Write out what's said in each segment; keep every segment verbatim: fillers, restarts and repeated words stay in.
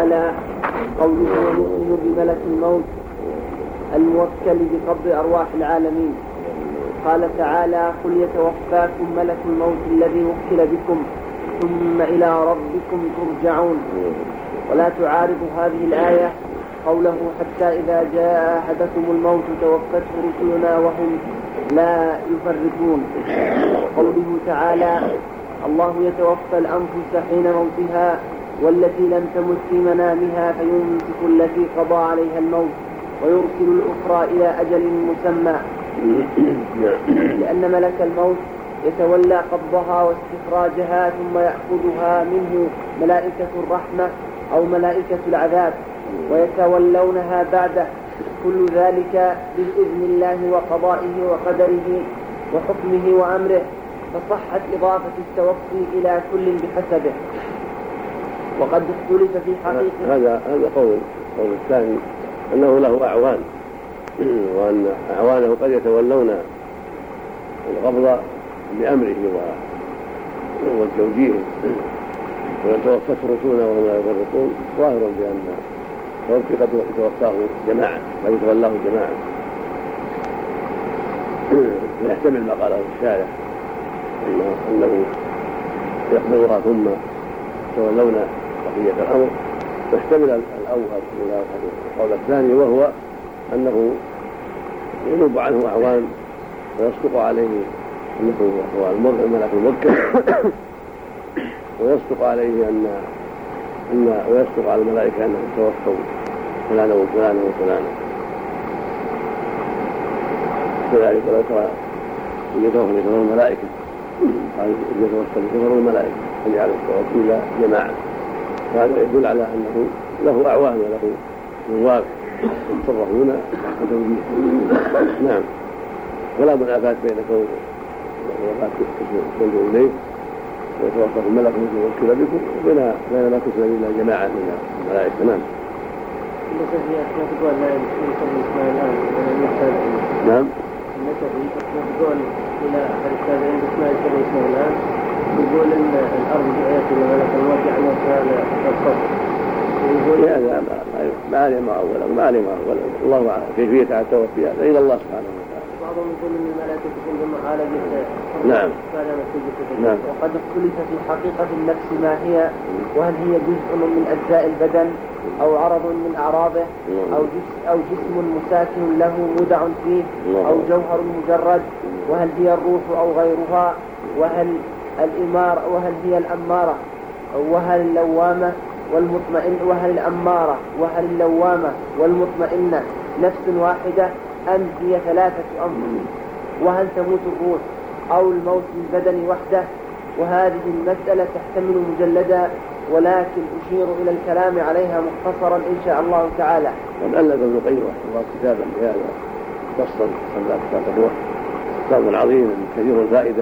تعالى قوله ونؤمن بملك الموت الموكل بقبض أرواح العالمين. قال تعالى قل يتوفاكم ملك الموت الذي وكل بكم ثم إلى ربكم ترجعون. ولا تعارض هذه الآية قوله حتى إذا جاء أحدكم الموت توفته رسلنا وهم لا يفرطون. قوله تعالى الله يتوفى الأنفس حين موتها والتي لم تمت في منامها فيمسك التي قضى عليها الموت ويرسل الأخرى إلى أجل مسمى، لأن ملك الموت يتولى قبضها واستخراجها ثم يأخذها منه ملائكة الرحمة أو ملائكة العذاب ويتولونها بعده، كل ذلك بإذن الله وقضائه وقدره وحكمه وأمره، فصحت إضافة التوفي إلى كل بحسبه. وقد اختلف في حقيقة هذا هذا قول قول الثاني أنه له أعوان، وأن أعوانه قد يتولون القبض بأمره والتوجيه، ومن توفته رسولنا وهم لا يفرطون ظاهر بأن توفي قد يتوفاه جماعة قد يتولاه جماعة، يحتمل ما قاله الشارع أنه يقبضها ثم يتولون بقية الأمر، يحتمل الأول القول الثاني وهو أنه ينوب عنه أعوان ويصدق عليه أنه هو الملك الموكل، ويصدق عليه أن أن ويصدق على الملائكة أنهم توفوا فلانا وفلانا وفلانا. كذلك لو ترى يتوفى يتوفى الملائكة قال يتوفى يتوفى الملائكة فجعل التوفي جماعة، فهذا يدل على أنه له أعوان وله نواب يتصرفون وتوجيه. نعم، ولا منافاة بين كون وفاة تنظر إليه ويتوفى الملك الذي وكل بكم وبين بين ما تسلم إلى جماعة من الملائكة. نعم. نعم. يقول إلى أحد التابعين بإسماعيل كما يسمى الآن يقول إن الأرض جعلت إلى ملك الموت يعني كان الصبر. يقول هذا ما عليه ما أولا ما عليه ما أولا الله أعلم كيفية التوفي هذا إلى الله سبحانه وتعالى. بعضهم يقول إن الملائكة تكون بمعالجة. نعم. نعم. وقد اختلف في حقيقة النفس ما هي، وهل هي جزء من أجزاء البدن أو عرض من أعراضه أو جسم, أو جسم مساكن له مودع فيه أو جوهر مجرد، وهل هي الروح أو غيرها، وهل الإمارة وهل هي الأمارة وهل اللوامة والمطمئن وهل الأمارة وهل اللوامة والمطمئنة نفس واحدة أم هي ثلاثة أنفس، وهل تموت الروح أو الموت للبدن وحده. وهذه المسألة تحتمل مجلدا، ولكن أشير إلى الكلام عليها مختصرا إن شاء الله تعالى. قد ألف ابن القيم رحمه الله كتابا بهذا فصلا صلى كتاب الروح، كتاب عظيم كثير الفائدة.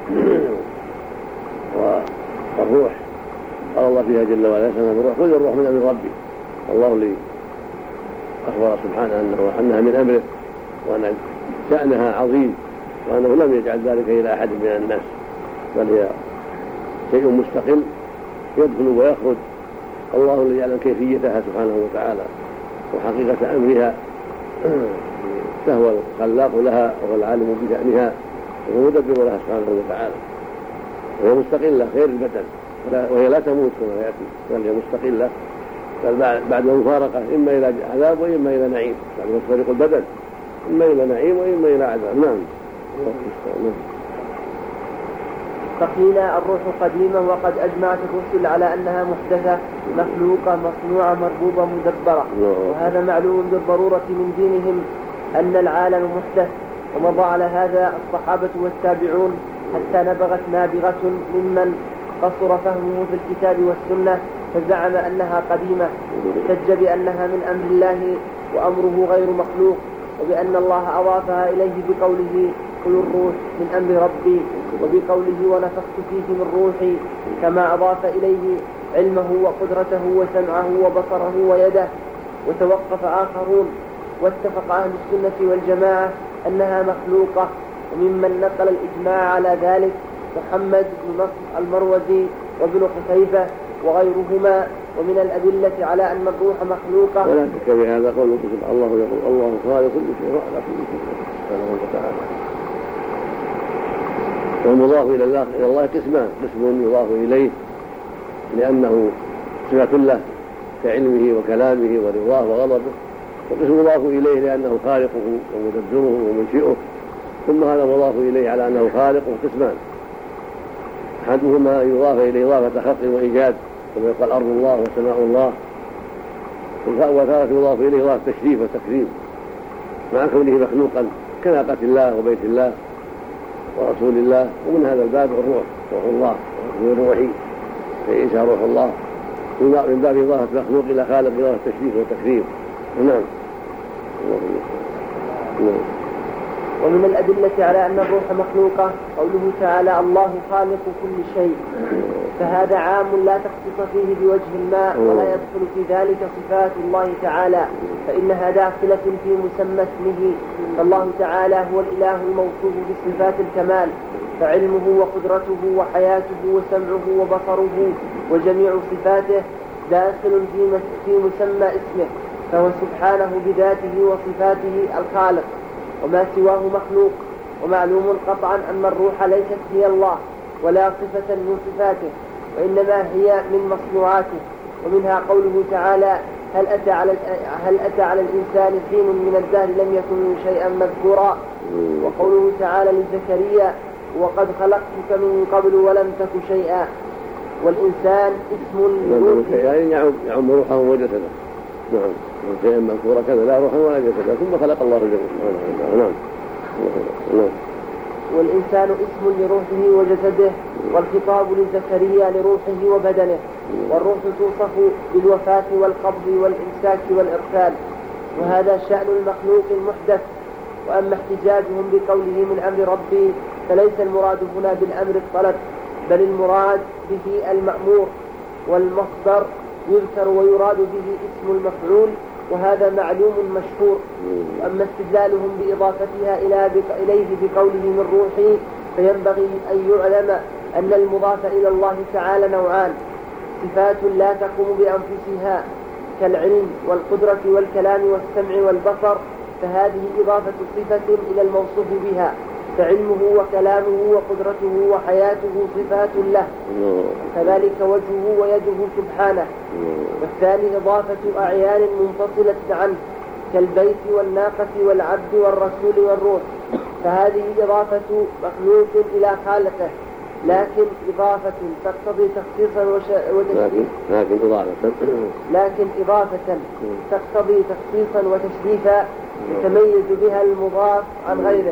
والروح قال الله فيها جل وعلا الروح خذ الروح من أمر ربي، والله لي أخبر سبحانه أنه أنها من أمره وأن شأنها عظيم وأنه لم يجعل ذلك إلى أحد من الناس، بل هي شيء مستقل يدخل ويخرج. الله الذي يعلم كيفيتها سبحانه وتعالى وحقيقة أمرها، فهو الخلاق لها وهو العالم بشأنها وهو مدبر لها سبحانه وتعالى، وهي مستقلة غير البدن وهي لا تموت كما يأتي، بل هي مستقلة بعد المفارقة إما إلى عذاب وإما إلى نعيم، بعد ما تفارق البدن إما إلى نعيم وإما إلى عذاب. نعم. فقيل الروح قديمة، وقد أجمعت الرسل على أنها محدثة مخلوقة مصنوعة مربوبة مدبرة، وهذا معلوم بالضرورة من دينهم أن العالم محدث، ومضى على هذا الصحابة والتابعون حتى نبغت نابغة ممن قصر فهمه في الكتاب والسنة فزعم أنها قديمة، احتج بأنها من أمر الله وأمره غير مخلوق، وبأن الله أضافها إليه بقوله قل الروح من أمر ربي، وبقوله ونفخت فيه من روحي، كما أضاف إليه علمه وقدرته وسمعه وبصره ويده. وتوقف آخرون واتفق أهل السنة والجماعة أنها مخلوقة، وممن نقل الإجماع على ذلك محمد بن نصر المروزي وابن قتيبة وغيرهما. ومن الأدلة على أن الروح مخلوقة ولا شك في هذا قوله سبحانه الله يقول الله خالق كل شيء وعلى كل شيء سبحانه وتعالى. والمضاف إلى الله إلى الله قسمان: قسم يضاف إليه لأنه صفة له كعلمه وكلامه ورضاه وغضبه، وقسم مضاف إليه لأنه خالقه ومدبره ومنشئه. ثم هذا مضاف إليه على أنه خالق قسمان: أحدهما يضاف إليه إضافة خلق وإيجاد كما يقال أرض الله وسماء الله، وثالث يضاف إليه إضافة تشريف وتكريم مع كونه مخلوقا كناقة الله وبيت الله ورسول الله. ومن هذا الباب الروح، روح الله روحي فعيسى روح الله، من باب إضافة مخلوق إلى خالق إضافة تشريف وتكريم. نعم. ومن الأدلة على أن الروح مخلوقة قوله تعالى الله خالق كل شيء، فهذا عام لا تخصيص فيه بوجه ما، ولا يدخل في ذلك صفات الله تعالى، فإنها داخلة في مسمى اسمه. فالله تعالى هو الإله الموصوف بصفات الكمال، فعلمه وقدرته وحياته وسمعه وبصره وجميع صفاته داخل في مسمى اسمه، فهو سبحانه بذاته وصفاته الخالق، وما سواه مخلوق. ومعلوم قطعا أن الروح ليست هي الله ولا صفة من صفاته، وإنما هي من مصنوعاته. ومنها قوله تعالى هل أتى على, هل أتى على الإنسان حين من الدهر لم يكن شيئا مذكورا. وقوله تعالى لزكريا وقد خلقتك من قبل ولم تك شيئا. والإنسان اسم لروحه، يعني يعم روحه وجسده. نعم، شيئا مذكورا كذا لا روحا ولا جسدا، ثم خلق الله الجسد. نعم. نعم. والإنسان اسم لروحه وجسده، والخطاب لزكريا لروحه وبدنه. والروح توصف بالوفاة والقبض والإمساك والإرسال، وهذا شأن المخلوق المحدث. وأما احتجاجهم بقوله من أمر ربي فليس المراد هنا بالأمر الطلب، بل المراد به المأمور، والمصدر يذكر ويراد به اسم المفعول، وهذا معلوم مشهور. وأما استدلالهم بإضافتها إليه بقوله من روحي فينبغي أن يعلم أن المضاف إلى الله تعالى نوعان: صفات لا تقوم بأنفسها كالعلم والقدرة والكلام والسمع والبصر، فهذه إضافة صفة إلى الموصوف بها، فعلمه وكلامه وقدرته وحياته صفات له، كذلك وجهه ويده سبحانه. والثاني إضافة أعيان منفصلة عنه كالبيت والناقة والعبد والرسول والروح، فهذه إضافة مخلوق إلى خالقه، لكن إضافة تقتضي تخصيصا وتشريفا لكن إضافة لكن إضافة تقتضي تخصيصا وتشريفا يتميز بها المضاف عن غيره.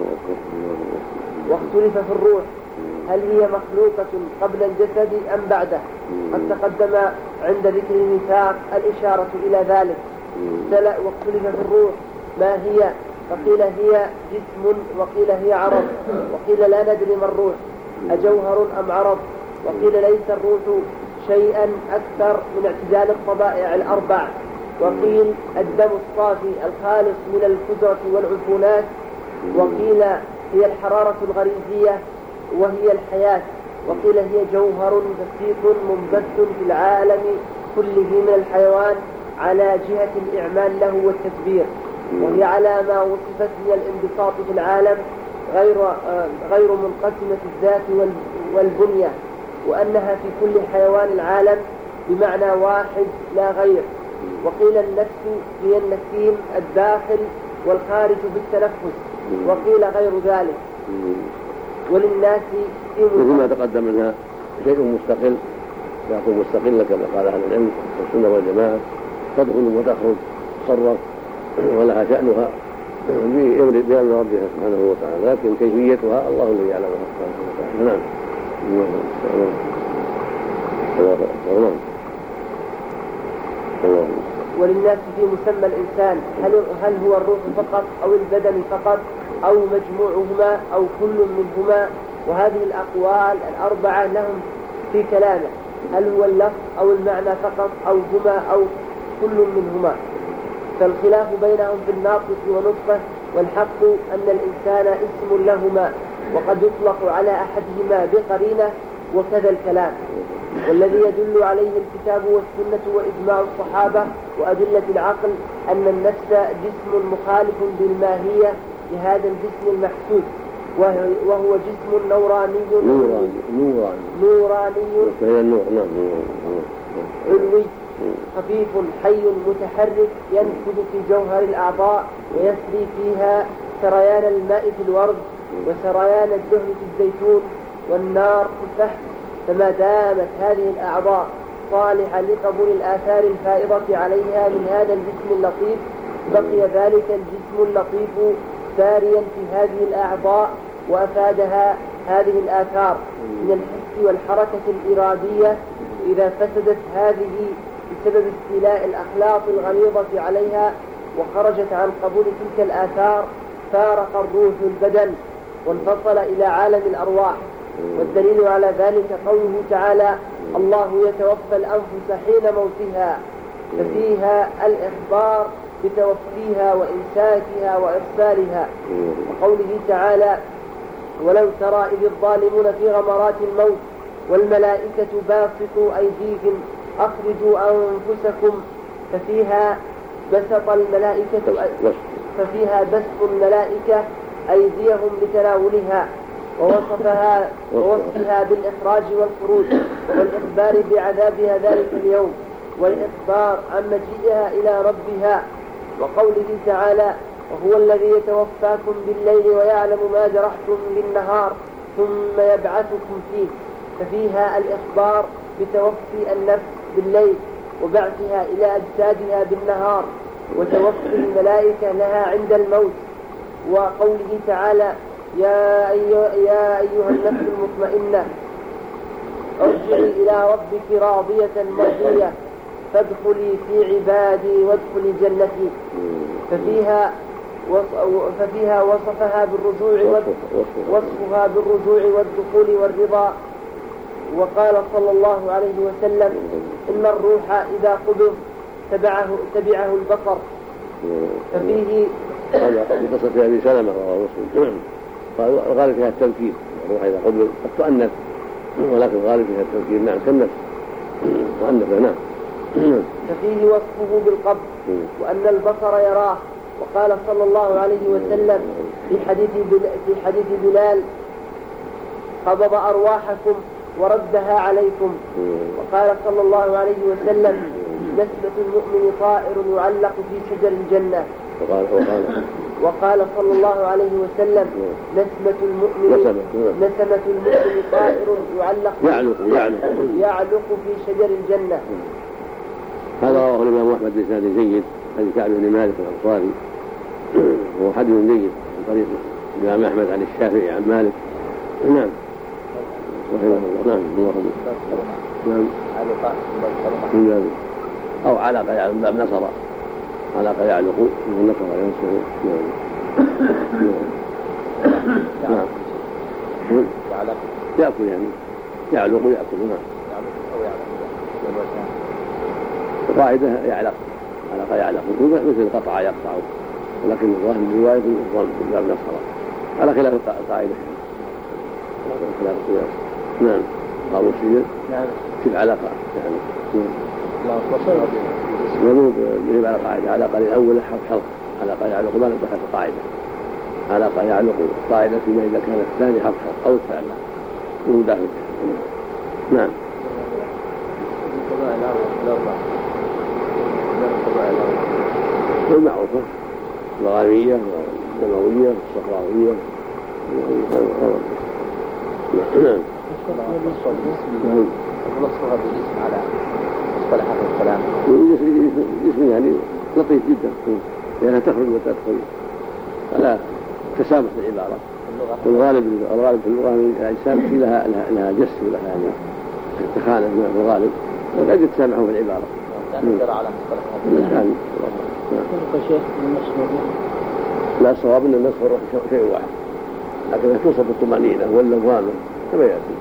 واختلف في الروح هل هي مخلوقة قبل الجسد أم بعده؟ قد تقدم عند ذكر الميثاق الإشارة إلى ذلك. واختلف في الروح ما هي، فقيل هي جسم، وقيل هي عرض، وقيل لا ندري ما الروح أجوهر أم عرض، وقيل ليس الروح شيئا أكثر من اعتدال الطبائع الأربع، وقيل الدم الصافي الخالص من الكدرة والعفونات، وقيل هي الحرارة الغريزية وهي الحياة، وقيل هي جوهر دقيق منبث في العالم كله من الحيوان على جهة الإعمال له والتدبير، وهي على ما وصفت من الانبساط في العالم غير غير منقسمة الذات والبنية، وأنها في كل حيوان العالم بمعنى واحد لا غير. وقيل النفس هي النسيم الداخل والخارج بالتنفس، وقيل غير ذلك. وللناس مثل ما تقدم منها شيء مستقل، ذات مستقلة كما قال أهل العلم والسنة والجماعة، تدخل وتخرج تصرف ولها شأنها بأمر ربها سبحانه وتعالى، لكن كيفيتها الله الذي يعلمها سبحانه وتعالى. نعم. وللناس في مسمى الإنسان هل, هل هو الروح فقط أو البدن فقط أو مجموعهما أو كل منهما؟ وهذه الأقوال الأربعة لهم في كلامه، هل هو اللفظ أو المعنى فقط أو هما أو كل منهما؟ فالخلاف بينهم في الناقص ونطفة، والحق أن الإنسان اسم لهما، وقد يطلق على أحدهما بقرينة، وكذا الكلام. والذي يدل عليه الكتاب والسنة وإجماع الصحابة وأدلة العقل أن النفس جسم مخالف بالماهية لهذا الجسم المحسوس، وهو جسم نوراني نوراني نوراني نوراني النور علوي خفيف حي متحرك ينفذ في جوهر الأعضاء ويسري فيها سريان الماء في الورد وسريان الدهن في الزيتون والنار في الفحم. فما دامت هذه الأعضاء صالحة لقبول الآثار الفائضة عليها من هذا الجسم اللطيف، بقي ذلك الجسم اللطيف ساريا في هذه الأعضاء وأفادها هذه الآثار من الحس والحركة الإرادية. إذا فسدت هذه بسبب استيلاء الأخلاق الغليظة عليها وخرجت عن قبول تلك الآثار فارق الروح البدن وانفصل إلى عالم الأرواح. والدليل على ذلك قوله تعالى: الله يتوفى الأنفس حين موتها، ففيها الإخبار بتوفيها وإمساكها وإرسالها. وقوله تعالى: ولو ترى إذ الظالمون في غمرات الموت والملائكة باسطوا أيديهم أخرجوا أنفسكم، ففيها بسط الملائكة ففيها بسط الملائكة أيديهم لتناولها ووصفها ووصفها بالإخراج والخروج والإخبار بعذابها ذلك اليوم والإخبار عن مجيئها إلى ربها. وقوله تعالى: وهو الذي يتوفاكم بالليل ويعلم ما جرحتم بالنهار ثم يبعثكم فيه، ففيها الإخبار بتوفي النفس بالليل وبعثها إلى أجسادها بالنهار وتوفي الملائكة لها عند الموت. وقوله تعالى: يا أيها, يا أيها النفس المطمئنة ارجعي إلى ربك راضية مرضية فادخلي في عبادي وادخلي جنتي، ففيها ففيها وصفها بالرجوع وصفها بالرجوع والدخول والرضا. وقال صلى الله عليه وسلم: إن الروح إذا قبض تبعه تبعه البصر. ففيه هذا قصة في أبي سلمة رواه مسلم، الغالب فيها التوكيد، الروح إذا قبض قد تؤنث ولكن الغالب فيها التوكيد، نعم كالنفس مؤنثة نعم. ففيه وصفه بالقبض وأن البصر يراه. وقال صلى الله عليه وسلم في حديث في حديث بلال: قبض أرواحكم وردها عليكم. وقال صلى الله عليه وسلم: نسمة المؤمن طائر يعلق في شجر الجنة. وقال صلى الله عليه وسلم: نسمة المؤمن نسمة المؤمن طائر يعلق يعلق يعلق يعلق في شجر الجنة. هذا رواه الإمام أحمد بإسناد جيد، حديث كعب بن مالك الأنصاري، وهو حديث جيد من طريق الإمام أحمد عن الشافعي عن مالك. نعم رحمه الله. نعم اللهم نعم علق أو علق يعلق باب نصر، علق يعلق من نصر ينصر. نعم نعم يعلق يأكل يعني يعلق يأكل. نعم قاعدة يعلق علق يعلق مثل قطع يقطع، ولكن الظاهر من رواية الظن باب نصر على خلاف القاعدة خلاف القياس. نعم قالوا شيء نعم كيف علاقة يعني مذوب به على قاعدة علاقة للأول حلق علاقة يعلق ما دخلت القاعدة علاقة يعلق قاعدة فيما إذا كان الثاني حلق أو الثالث مو داخل. نعم والمعروفة الغامية والدموية والصفراوية. نعم ونصفها بالاسم على مصطلح الكلام اسم يعني لطيف جدا لأنها تخرج وتدخل فلا تسامح العبارة. والغالب الغالب في اللغة الأجسام لها لها جس ولها يعني تخانة في الغالب وقد يتسامحوا في العبارة. نقدر على مصطلح الكلام. لا الصواب أن النصف والروح شيء واحد، لكن توصف بالطمأنينة واللوامة كما يأتي.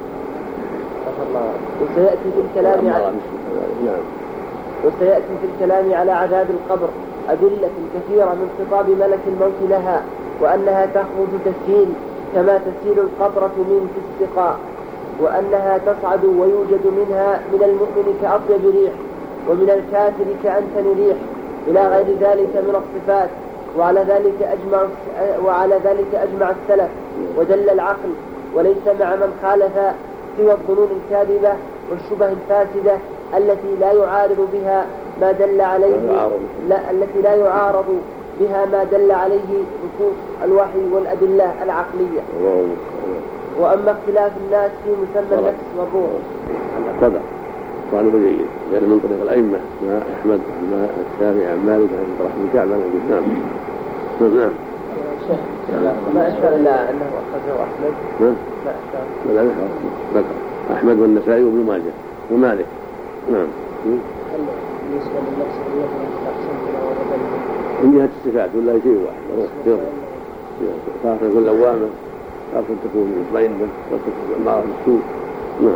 وسيأتي في الكلام على نعم وسيأتي في الكلام على عذاب القبر أدلة كثيرة من خطاب ملك الموت لها، وأنها تخرج تسيل كما تسيل القطرة من في السقاء. وأنها تصعد ويوجد منها من المؤمن كأطيب ريح ومن الكافر كأنتن ريح إلى غير ذلك من الصفات. وعلى ذلك أجمع وعلى ذلك أجمع السلف ودل العقل، وليس مع من خالف سوى الظنون الكاذبة والشبه الفاسدة التي لا يعارض بها ما دل عليه لا التي لا يعارض بها ما دل عليه نصوص الوحي والأدلة العقلية. وأما اختلاف الناس في مسمى النفس والروح هذا طالب جيد يعني من طريق الأئمة مع أحمد مع الشافعي عن مالك عن رحمه كعب عن الإسلام. نعم ما أشار إلا أنه أخرجه أحمد. نعم ما أشار لا ذكر أحمد والنسائي وابن ماجه ومالك. نعم. هل بالنسبة للنفس الروح تقسم إلى وبدلها من جهة الصفات ولا شيء واحد روح سر تارة تكون لوامة تارة تكون مطمئنة تارة تكون معرفة السوء. نعم.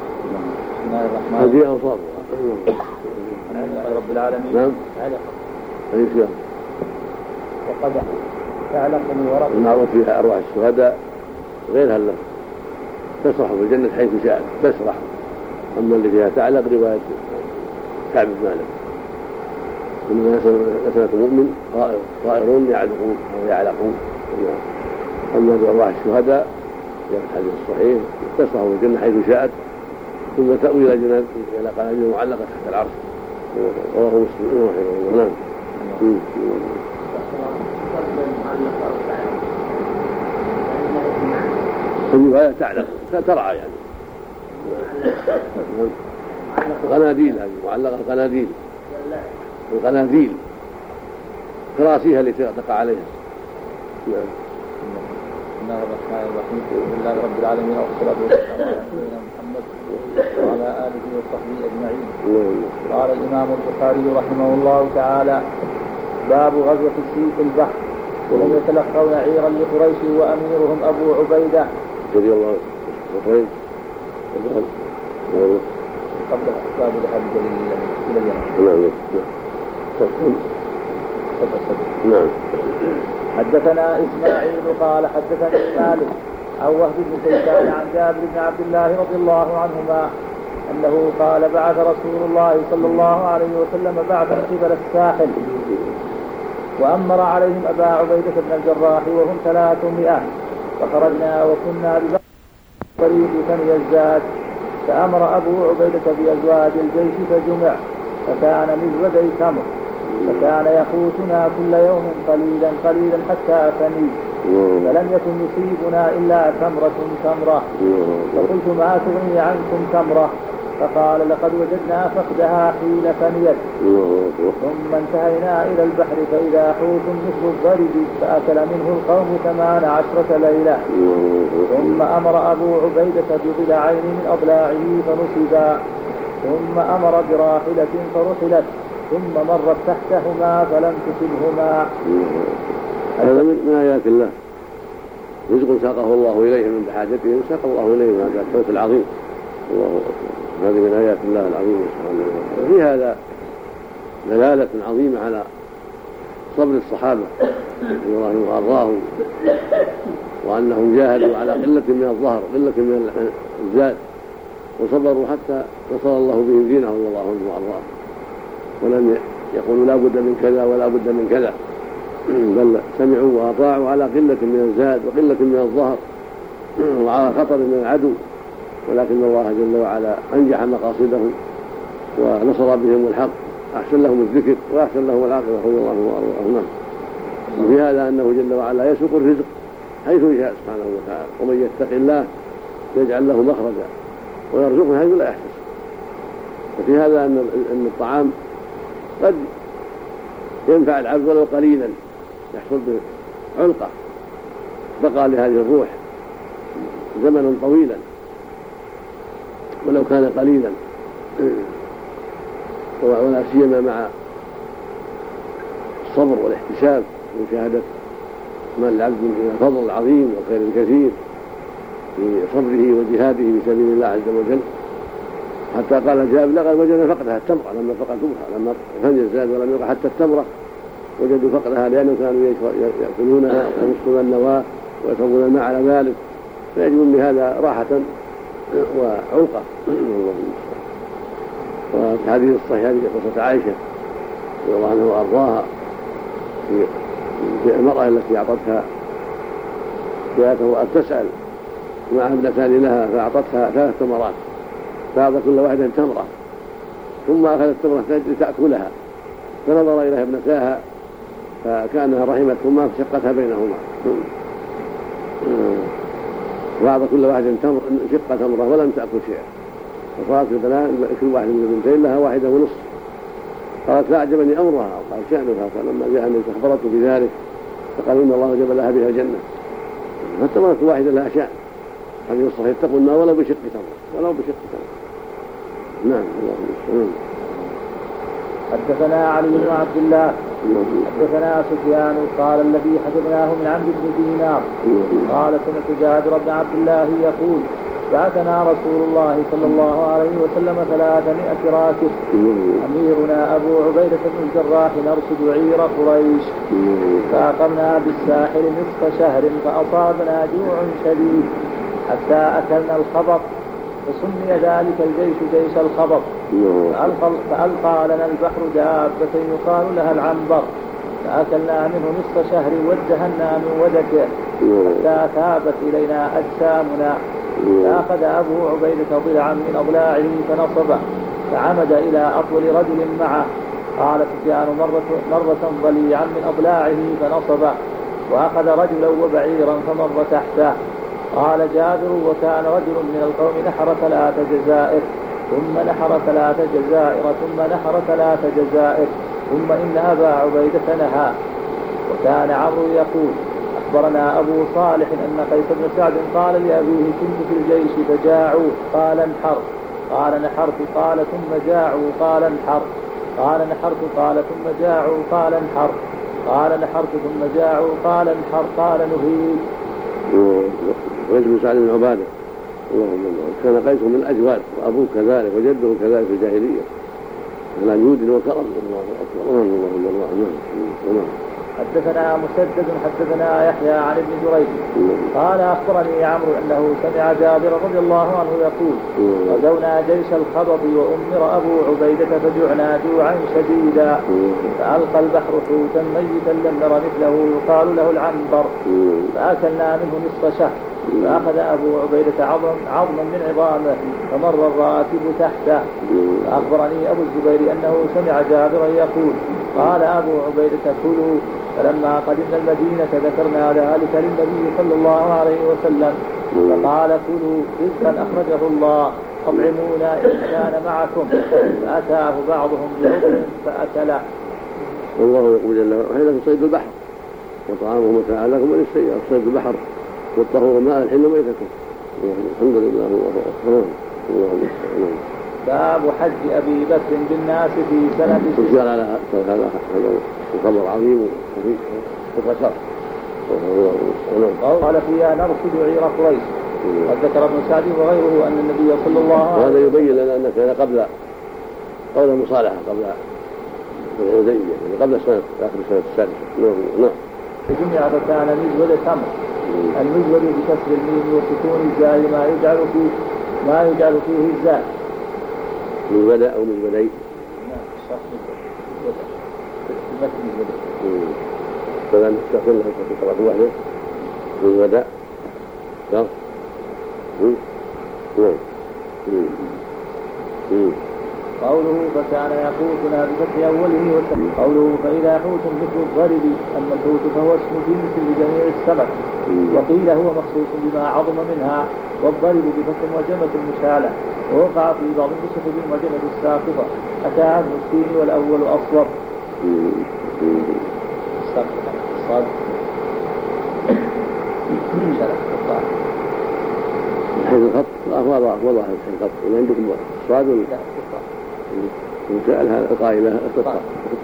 هذه أوصاف رب العالمين. نعم. هذه فيها وقد تعلق من وراء المعروف فيها أرواح الشهداء غيرها له تسرح في الجنة حيث شاءت تسرح. أما اللي فيها تعلق رواية كعب بن مالك إنما نسمة مؤمن طائرون يعلقون أو يعلقون. أما بأرواح الشهداء في الحديث الصحيح تسرح في الجنة حيث شاءت ثم تأوي إلى جنان إلى قناديل معلقة تحت العرش. رواه مسلم رحمه الله. نعم. الرواية تعلق ترعى يعني قناديل هذه معلقة قناديل القناديل كراسيها التي تقع عليها. نعم. بسم الله الرحمن الرحيم. الحمد لله رب العالمين والصلاة والسلام على سيدنا محمد وعلى آله وصحبه أجمعين. قال الإمام البخاري رحمه الله تعالى: باب غزوة السيف البحر وهم يتلقون عيرا لقريش وأميرهم أبو عبيدة رضي الله عنه قبل باب ذهاب إلى اليمن. نعم. حدثنا إسماعيل قال حدثني مالك عن وهب بن كيسان عن جابر بن عبد الله رضي الله عنهما أنه قال: بعث رسول الله صلى الله عليه وسلم بعثا قبل الساحل وأمر عليهم أبا عبيدة بن الجراح وهم ثلاثمائة، فخرجنا وكنا بطريق ثني الزاد، فأمر أبو عبيدة بأزواج الجيش فجمع، فكان مزودي تمر، فكان يقوتنا كل يوم قليلا قليلا حتى أفني، فلم يكن يصيبنا إلا تمرة تمرة. فقلت: ما تغني عنكم تمرة؟ فقال: لقد وجدنا فقدها حين فنيت. ثم انتهينا إلى البحر فإذا حوت مثل الضرب، فأكل منه القوم ثمان عشرة ليلة. ثم أمر أبو عبيدة بضلعين من أضلاعه فنصبا، ثم أمر براحلة فرحلت، ثم مرت تحتهما فلم تصبهما. هذا من آيات الله، رزق ساقه الله إليه من بحاجته ساق الله إليه من هذا الحوت العظيم. الله هذه من آيات الله العظيمة سبحانه وتعالى. وفي هذا دلالة عظيمة على صبر الصحابة رضي الله عنهم وأرضاهم، وأنهم جاهدوا على قلة من الظهر قلة من الزاد، وصبروا حتى نصر الله بهم دينه رضي الله عنهم وأرضاهم، ولم يقولوا لا بد من كذا ولا بد من كذا، بل سمعوا وأطاعوا على قلة من الزاد وقلة من الظهر وعلى خطر من العدو، ولكن الله جل وعلا أنجح مقاصدهم ونصر بهم الحق، أحسن لهم الذكر وأحسن لهم العاقبة رضي الله وأرضاهم. وفي هذا أنه جل وعلا يسوق الرزق حيث يشاء سبحانه وتعالى، ومن يتق الله يجعل له مخرجا ويرزقه حيث لا يحتسب. وفي هذا أن الطعام قد ينفع العبد ولو قليلا، يحصل بعلقة بقى لهذه الروح زمنا طويلا ولو كان قليلا، ولا سيما مع الصبر والاحتساب ومشاهدة ما العبد من الفضل العظيم والخير الكثير في صبره وجهاده في سبيل الله عز وجل. حتى قال جابر: لقد وجدنا فقدها التمرة لما فقدوها، لما فني الزاد ولم يقع حتى التمرة وجدوا فقدها، لأنهم كانوا يأكلونها ويمسكون النواة ويشربون الماء على ذلك، فيجدون بهذا راحة وعوقة. وفي حديث الصحيح في قصة عائشة رضي الله عنها وأرضاها في المرأة التي أعطتها جاءته أن تسأل مع ابنتان لها فأعطتها ثلاث تمرات فأعطت كل واحدة تمرة ثم أخذت تمرة الثالثة تأكلها فنظر إليها ابنتاها فكأنها رحمتهما فشقتها بينهما وأعطت كل واحدة شقة تمرة ولم تأكل شيئا فصارت البنان كل واحد من البنتين لها واحدة ونصف. قالت لا أعجبني أمرها وقال شأنها فلما جاء النبي أخبرته بذلك فقال إن الله جبل لها بها الجنة فالتمرة الواحدة لها شأن. حديث الصحيح اتقوا النار ولو بشق تمرة ولو بشق تمرة. نعم الله المستعان. حدثنا علي بن عبد الله حدثنا سفيان قال الذي حدثناه من عمرو بن دينار قال سمعت جابر بن عبد الله يقول بعثنا رسول الله صلى الله عليه وسلم ثلاثمائة راكب أميرنا أبو عبيدة بن الجراح نرصد عير قريش فأقمنا بالساحل نصف شهر فأصابنا جوع شديد حتى أكلنا الخبط فسمي ذلك الجيش جيش الخبط فألقى, فألقى لنا البحر دابة يقال لها العنبر فأكلنا منه نصف شهر وادهنا من ودكه حتى ثابت إلينا أجسامنا فأخذ أبو عبيدة ضلعا من أضلاعه فنصبه فعمد إلى أطول رجل معه. قال سفيان مرة, مرة ضليعا من أضلاعه فنصبه وأخذ رجلا وبعيرا فمر تحته. قال جابر وكان رجل من القوم نحر ثلاث جزائر ثم نحر ثلاث جزائر ثم نحر ثلاث جزائر ثم إن أبا عبيدة نهى. وكان عمرو يقول أخبرنا أبو صالح أن قيس بن سعد قال لأبيه كنت في الجيش فجاعوا قال انحر قال نحرت قال ثم جاعوا قال انحر قال نحرت قال ثم جاعوا قال انحر قال نحرت ثم جاعوا قال انحر قال نهيت. قيس بن سعد بن عبادة اللهم كان قيس من الأجواد وأبوه كذلك وجده كذلك في الجاهلية على جود وكرم. الله أكبر. اللهم الله. حدثنا مسدد حدثنا يحيى عن ابن جريج قال أخبرني عمرو أنه سمع جابر رضي الله عنه يقول غزونا جيش الخبط وأمر أبو عبيدة فجعنا جوعا شديدا فألقى البحر حوتا ميتا لم نر مثله يقال له العنبر فأكلنا منه نصف شهر فأخذ أبو عبيدة عظما من عظامه فمر الراكب تحته. فأخبرني أبو الزبير أنه سمع جابرا يقول قال أبو عبيدة كلوا فلما قدمنا المدينة ذكرنا ذلك للنبي صلى الله عليه وسلم فقال كلوا رزقا أخرجه الله أطعمونا إن كان معكم فأتاه بعضهم برزق فأكله. والله يقول جل وعلا صيد البحر وطعامه متاع لكم وللسيارة صيد البحر والطهور ماء الحل ميتكم. الحمد لله والله أكبر. باب حج أبي بكر بالناس في سنة رجال على هذا الخبر عظيم وخسر قال فيها نرصد عير قريش. قد ذكر ابن سعد وغيره أن النبي صلى الله عليه وسلم وهذا يبين لنا أن كان قبل قبل المصالحة قبل الحديبية قبل السنة آخر السنة السادسة. نعم. فجمع فكان مزود تمر المزود بكسر الميم وسكون الزاي ما يجعل فيه ما يجعل فيه الزاي من بدأ أو من بدأي. نعم الشرح من بدأ من بدأ فلا نستخدم لها في قراءة واحدة من بدأ صح. قوله فكان يحوتنا بفتح أوله والتحويل. قوله فإذا حوت مثل الضرب أما الحوت فهو اسم جنس لجميع السمك وقيل هو مخصوص بما عظم منها والضرب بفتح وجمة المشالة ووقع في بعض النسخ بالمجمة الساقطة أتى عنه السين والأول أصوب. الصاد حيث الخط واضح واضح الخط وعندكم الصاد وسأل هذا القائلة القطة.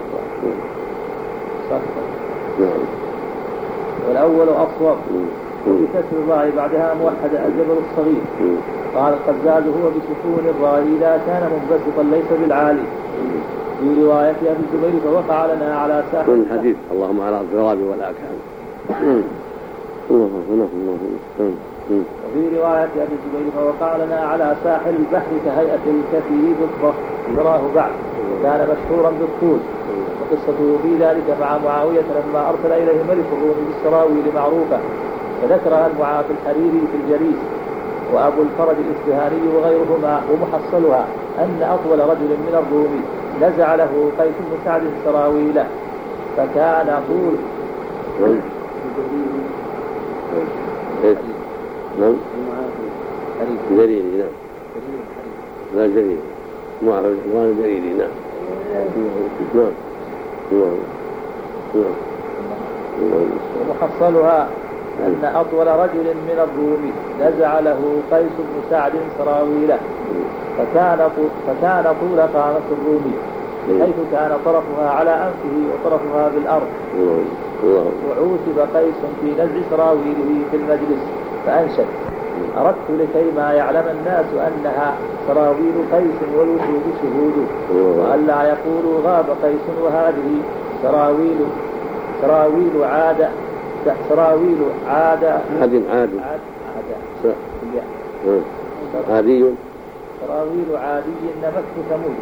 نعم. والأول أصوب وبكسر الراء بعدها موحدة الجبل الصغير. قال القزاز هو بسكون الراء إذا كان منبسطا ليس بالعالي. في رواية أبي الزبير فوقع لنا على ساحل الحديث اللهم على الضراب والأكهام. الله الله الله. وفي رواية أبي الزبير فوقع لنا على ساحل البحر كهيئة الكثير بالضخ يراه بعد، كان مشهورا بالطول. وقصته في ذلك مع معاوية لما أرسل إليه ملك الروم بالسراويل معروفة، فذكرها المعافى الحريري في الجليس وأبو الفرج الإصفهاني وغيرهما. ومحصلها أن أطول رجل من الروم نزع له قيس بن سعد سراويله، فكان طول نعم جريري نعم لا جريري معافى الحلوان جريري نعم نعم نعم ومحصلها أن أطول رجل من الروم نزع له قيس بن سعد سراويله، فكان فكان طول قامة الروم بحيث كان طرفها على أنفه وطرفها بالأرض. وعوتب قيس في نزع سراويله في المجلس فأنشد: أردت لكي ما يعلم الناس أنها سراويل قيس والوجود شهود، وألا يقولوا غاب قيس وهذه سراويل سراويل عاد سراويل عاد عاد عاد عادي سراويل عادي نمت ثمود.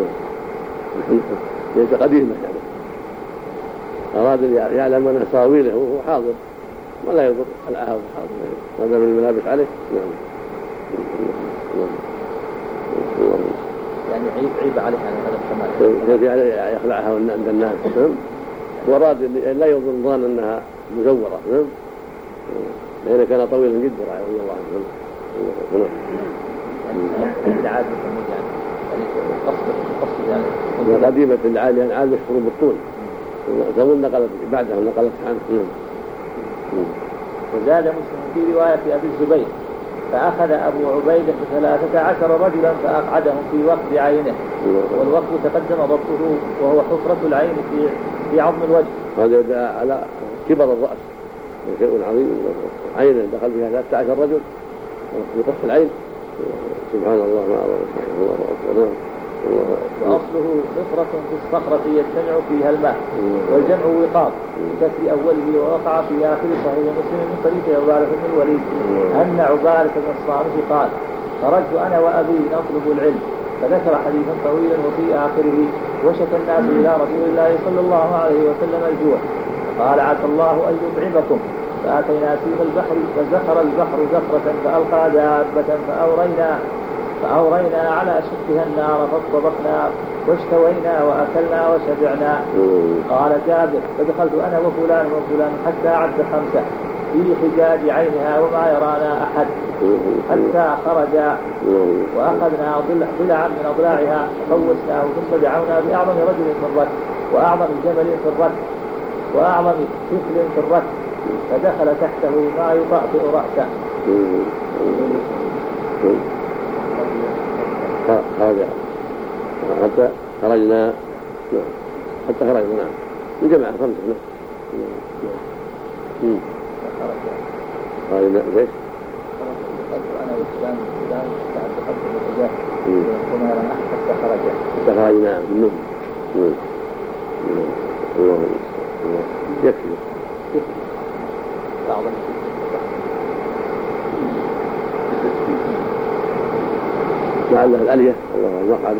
ليس قديمة يعني أراد أن يعلم أن سراويله وهو حاضر ولا يضر العهد حاضر هذا من الملابس عليه. نعم يعني عيب عيب عليه هذا الكمال يخلعها عند الناس وأراد لا يظن ظان أنها مزورة لأنه كان طويلا جدا رضي الله عنه. العاد يعني قديمة العاد يعني عاد مشهور بالطول تظن نقلت بعدها نقلت عنه. وزاد مسلم في رواية أبي الزبير: فأخذ أبو عبيدة ثلاثة عشر رجلا فأقعدهم في وقت عينه، والوقت تقدم ضبطه وهو حفرة العين في في عظم الوجه. هذا يدعى على كبر الرأس شيء عظيم. عينه دخل فيها ثلاثة عشر رجل في قص العين. سبحان الله ما الله أكبر. وأصله نفرة في الصخرة يجتمع فيها الماء، والجمع وقاف بكسر أوله. ووقع في آخر صحيح مسلم من طريق عبادة بن الوليد أن عبادة بن الصامت قال: خرجت أنا وأبي نطلب العلم، فذكر حديثا طويلا وفي آخره: وشك الناس إلى رسول الله صلى الله عليه وسلم الجوع، قال: عسى الله أن يطعمكم. فأتينا سيف البحر فزخر البحر زخرة فألقى دابة فأورينا فأورينا على شقها النار فاطبخنا واشتوينا وأكلنا وشبعنا. قال جابر: فدخلت أنا وفلان وفلان حتى عد خمسة في حجاج عينها وما يرانا أحد حتى خرج، وأخذنا ضلعا من أضلاعها ففوسناه، ثم دعونا بأعظم رجل في الركب وأعظم جبل في الركب وأعظم طفل في الركب، فدخل تحته ما يطأطئ رأسه. هذا حتى خرجنا حتى خرجنا نعم من جماعة خمسة نعم خرجنا ليش؟ أنا وفلان وفلان دخلت بالحجاج وما يرى أحد حتى خرج حتى خرجنا من نوم. الله يكفي بعض لعله الألية الله أعلم.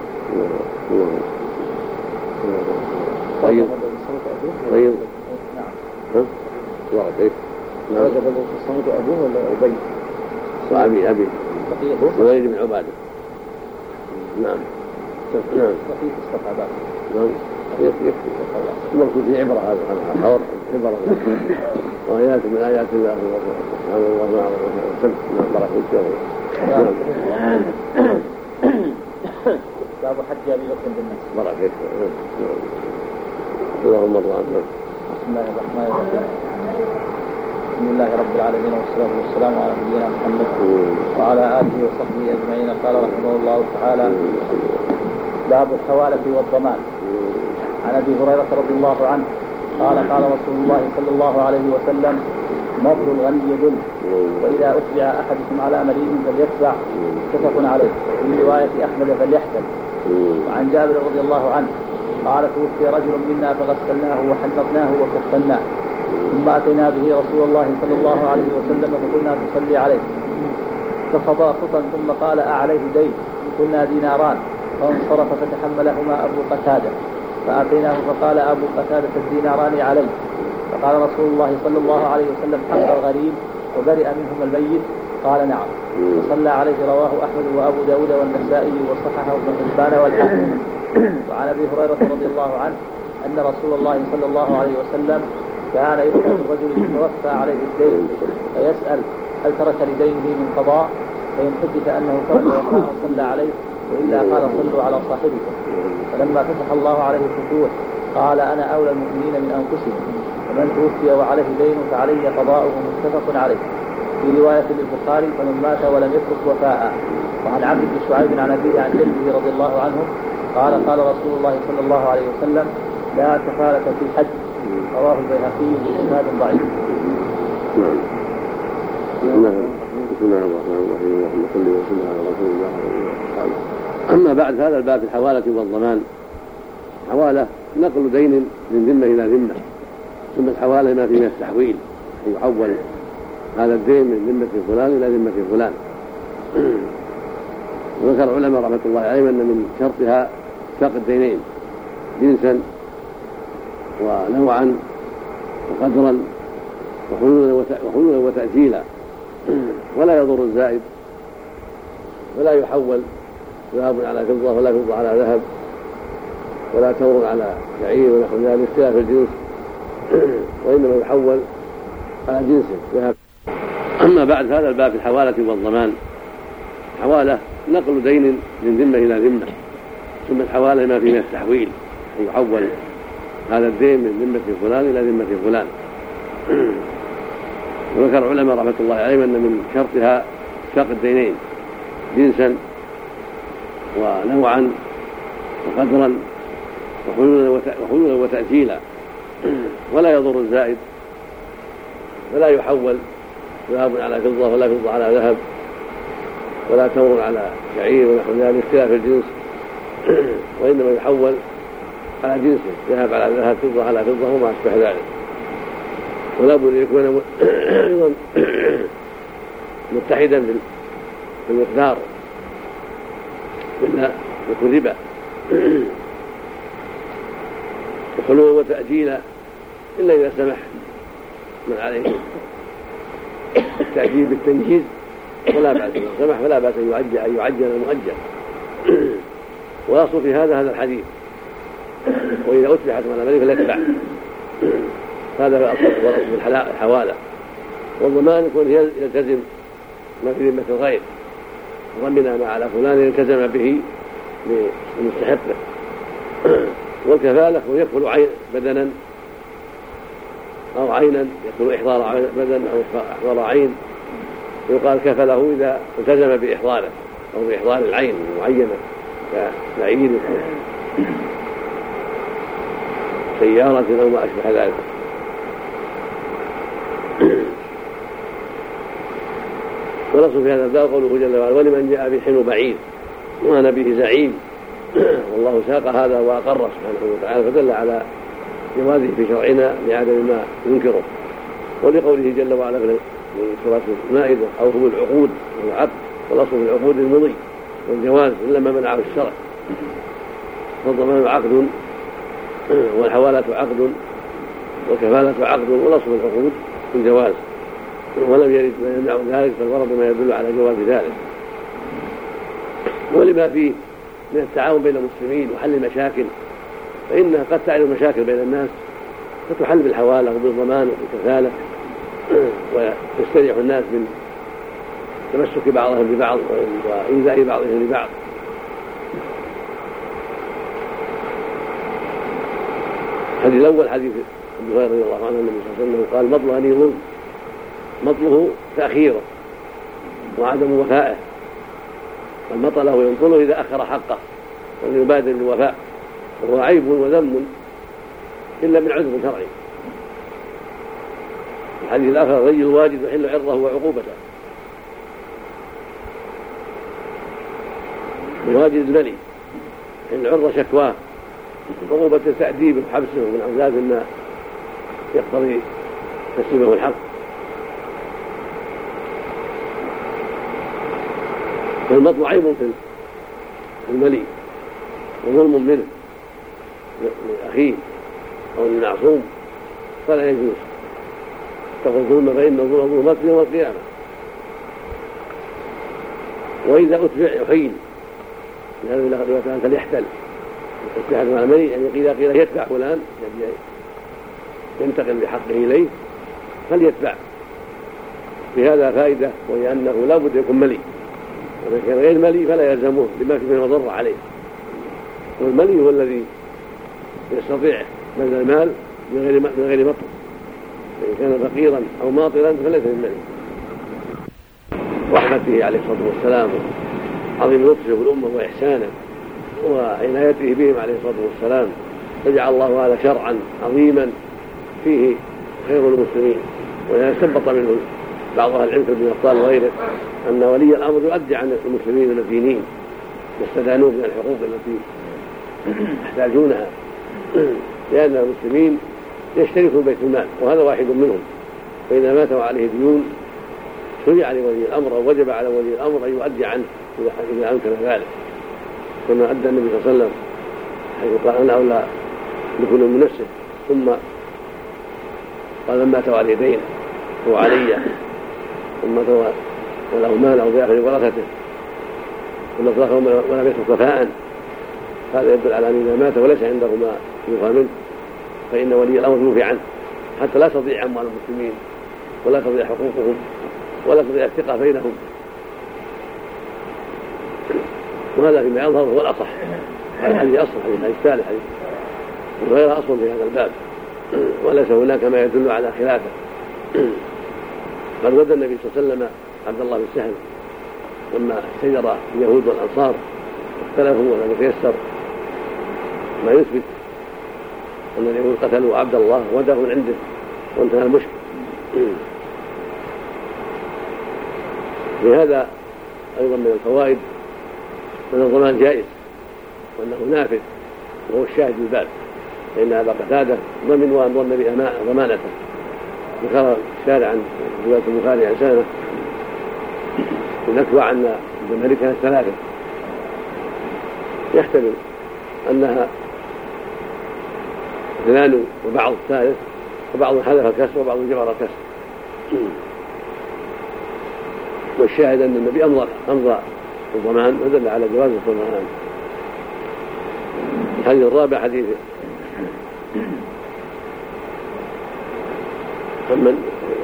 طيب طيب ها واحد ايش نعم وجب الصمت أبوه ولا أبي وأبي أبي وليد بن عبادة. نعم نعم نعم يكفي المقصود في عبرة هذا الحوار عبرة وآيات من آيات الله سبحان الله ما أعلم بارك الله فيك. باب حج أبي بكر بالناس. بارك فيك. اللهم ارضى عنا. بسم الله الرحمن الرحيم. بسم الله رب العالمين والصلاة والسلام على نبينا محمد وعلى آله وصحبه أجمعين. قال رحمه الله تعالى: باب الحوالة والضمان. عن أبي هريرة رضي الله عنه قال: قال رسول الله صلى الله عليه وسلم: نظر الغني يدل، وإذا أتبع أحدكم على مليء فليتبع. متفق عليه. في رواية أحمد فليحتل. وعن جابر رضي الله عنه قال: توفي رجل منا فغسلناه وحنطناه وكفناه، ثم أتينا به رسول الله صلى الله عليه وسلم فقلنا تصلي عليه فخضى خطا ثم قال أعليه دين؟ قلنا ديناران. فانصرف فتحملهما أبو قتادة فأتيناه فقال أبو قتادة الديناران علي. فقال رسول الله صلى الله عليه وسلم حق الغريب وبرئ منهما الميت؟ قال نعم. وصلى عليه. رواه أحمد وأبو داود والنسائي وصححه ابن حبان والحاكم. وعن أبي هريرة رضي الله عنه أن رسول الله صلى الله عليه وسلم كان يخبر الرجل يتوفى عليه الدين فيسأل هل ترك لدينه من قضاء؟ فإن حدث أنه ترك وفاء صلى عليه وإلا قال صلوا على صاحبكم. فلما فتح الله عليه الفتوح قال أنا أولى المؤمنين من أنفسهم ومن توفي وعليه دين فعلي قضاؤه متفق عليه. في رواية للبخاري فمن مات ولم يترك وفاء. وعن عبد بن شعيب عن أبيه عن جده رضي الله عنه قال قال رسول الله صلى الله عليه وسلم لا كفالة في الحج. رواه البيهقي بإسناد ضعيف. بسم الله الرحمن الرحيم اللهم صل وسلم على رسول الله وعلى اله. اما بعد، هذا الباب في الحواله والضمان. حواله نقل دين من ذمه الى ذمه، ثم الحواله ما فيها التحويل يحول هذا الدين من ذمه فلان الى ذمه فلان. وذكر العلماء رحمه الله عليهم ان من شرطها اتفاق الدينين جنسا ونوعا وقدرا وحلولا وتأجيلا، ولا يضر الزائد، ولا يحول ذهب على فضة ولا فضة على ذهب، ولا تمر على شعير ونحو ذلك اختلاف الجنس، وإنما يحول على جنسه ذهب. أما بعد، هذا الباب في الحوالة والضمان. حوالة نقل دين من ذمة إلى ذمة، ثم الحوالة ما فيها التحويل يحول هذا الدين من ذمة فلان إلى ذمة فلان. وذكر العلماء رحمة الله عليهم أن من شرطها اتفاق الدينين جنسا ونوعا وقدرا وحلولا وتأجيلا، ولا يضر الزائد، ولا يحول ذهب على فضة ولا فضة على ذهب، ولا تمر على شعير ونحو ذلك اختلاف الجنس، وإنما يحول على جنسه ذهب على ذهب فضة على فضة وما أشبه ذلك. ولا بد أن يكون أيضا متحدا في المقدار، إلا يكون ربا. وحلوا وتأجيلا إلا إذا سمح من عليه التأجيل بالتنجيز ولا بأس، إذا سمح فلا بأس أن يعجل أن يعجل المؤجل. ويصل في هذا هذا الحديث، وإذا أتبعت على ملك فلا يتبع. هذا هو أصل الحوالة. والضمان يكون يلتزم ما في ذمة الغير، ضمن ما على فلان يلتزم به لمستحقه. والكفالة يكفل عين بدنا أو عينا، يكفل إحضار بدن أو إحضار عين، ويقال كفله إذا التزم بإحضاره أو بإحضار العين المعينة كبعير سيارة أو ما أشبه ذلك. ونص في هذا الباب قوله جل وعلا ولمن جاء بحين بعيد وأنا به زعيم. والله ساق هذا وأقر سبحانه وتعالى، فدل على جوازه في شرعنا لعدم ما ينكره. ولقوله جل وعلا في سورة المائدة أوفوا بالعقود والعقد، والأصل في العقود المضي والجواز إلا ما منعه الشرع. فالضمان عقد والحوالة عقد والكفالة عقد، والأصل في العقود الجواز، ولم يرد ما يمنع ذلك، فالورد ما يدل على جواز ذلك. ولما فيه من التعاون بين المسلمين وحل المشاكل، فإنها قد تعرض مشاكل بين الناس فتحل بالحوالة وبالضمان وبالكفالة، ويستريح الناس من تمسك بعضهم ببعض وإيذاء بعضهم لبعض. الحديث الأول حديث أبي هريرة رضي الله عنه النبي صلى الله عليه وسلم قال مطل أني ظلم، مطله تأخيره وعدم وفائه، والمطله ينطله إذا أخر حقه ولم يبادر بالوفاء، وهو عيب وذم إلا من عذر شرعي. الحديث الآخر غي الواجد يحل عرضه وعقوبته. الواجد الملي إن عرض شكواه، عقوبة تأديبه وحبسه من عذاب ما يقتضي تسليمه الحق. فالمطلوب عيب في الملي وظلم منه لأخيه أو للمعصوم فلا يجوز. تقول ظلم فإن ظلم ظلمات يوم القيامة. وإذا أتبع يحيل لهذا كان فليحتل يتبع مع الملي، يعني قيل قيل يتبع فلان يعني ينتقل بحقه إليه فليتبع. في هذا فائدة، وهي أنه لا بد يكون ملي، ومن كان غير ملي فلا يلزمه لما فيه مضرة عليه. والملي هو الذي يستطيع بذل المال من غير من غير مطر، فإن كان فقيرا أو ماطلا فليس من ملي. رحمته عليه الصلاة والسلام عظيم لطفه بالأمة وإحسانه وعنايته بهم عليه الصلاة والسلام، فجعل الله هذا شرعا عظيما فيه خير المسلمين. وإذا استنبط منه بعض أهل العلم بن الأبطال وغيره أن ولي الأمر يؤدي عن المسلمين المدينين يستدانون من الحقوق التي يحتاجونها، لأن المسلمين يشتركوا بيت المال وهذا واحد منهم، فإذا مات وعليه ديون شرع لولي الأمر أو وجب على ولي الأمر أن يؤدي عنه إذا أمكن ذلك، كما أدى النبي صلى الله عليه وسلم حيث قال أنا أولى بكل من نفسه، ثم قال من مات وعليه دين هو علي ثم وله مال أو بآخر ورثته ولم يترك وفاء، هذا يدل على أن إذا مات وليس عنده ما يوفى منه فإن ولي الأمر يوفي عنه حتى لا تضيع أموال المسلمين ولا تضيع حقوقهم ولا تضيع الثقة بينهم. وهذا فيما يظهر هو الأصح. الحديث أصح، الحديث الثالث حديث وغير أصل في هذا الباب، وليس هناك ما يدل على خلافه. قد ودى النبي صلى الله عليه وسلم عبد الله بن سهل لما شجر اليهود والأنصار اختلفوا ولم يتيسر ما يثبت أن اليهود قتلوا عبد الله وداه من عنده وانتهى المشكل. لهذا أيضا من الفوائد أن الضمان جائز وأنه نافذ وهو الشاهد بالباب، فإن أبا قتادة ضمن وأمر النبي ضمانته. ذكر الشارع عن رواية البخاري عن سنة نتبع أن الملكة الثلاثة يحتمل أنها اثنان وبعض الثالث وبعض حذف الكسر وبعض جبر الكسر. والشاهد أن النبي أمضى أمضى الضمان ودل على جواز الضمان. الحديث الرابع حديث من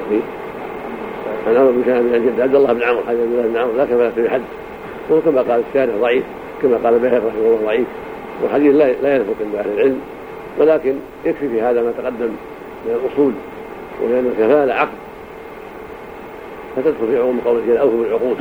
عن عمرو بن كعب بن الجد عبد الله بن عمرو حديث عبد الله بن عمرو لا كما في حد، وهو كما قال الشارع ضعيف كما قال البيهقي رحمه الله ضعيف، والحديث لا يثبت عند أهل العلم، ولكن يكفي في هذا ما تقدم من الأصول، ولأن الكفالة عقد فتدخل في عموم قول الجل أوفوا بالعقود،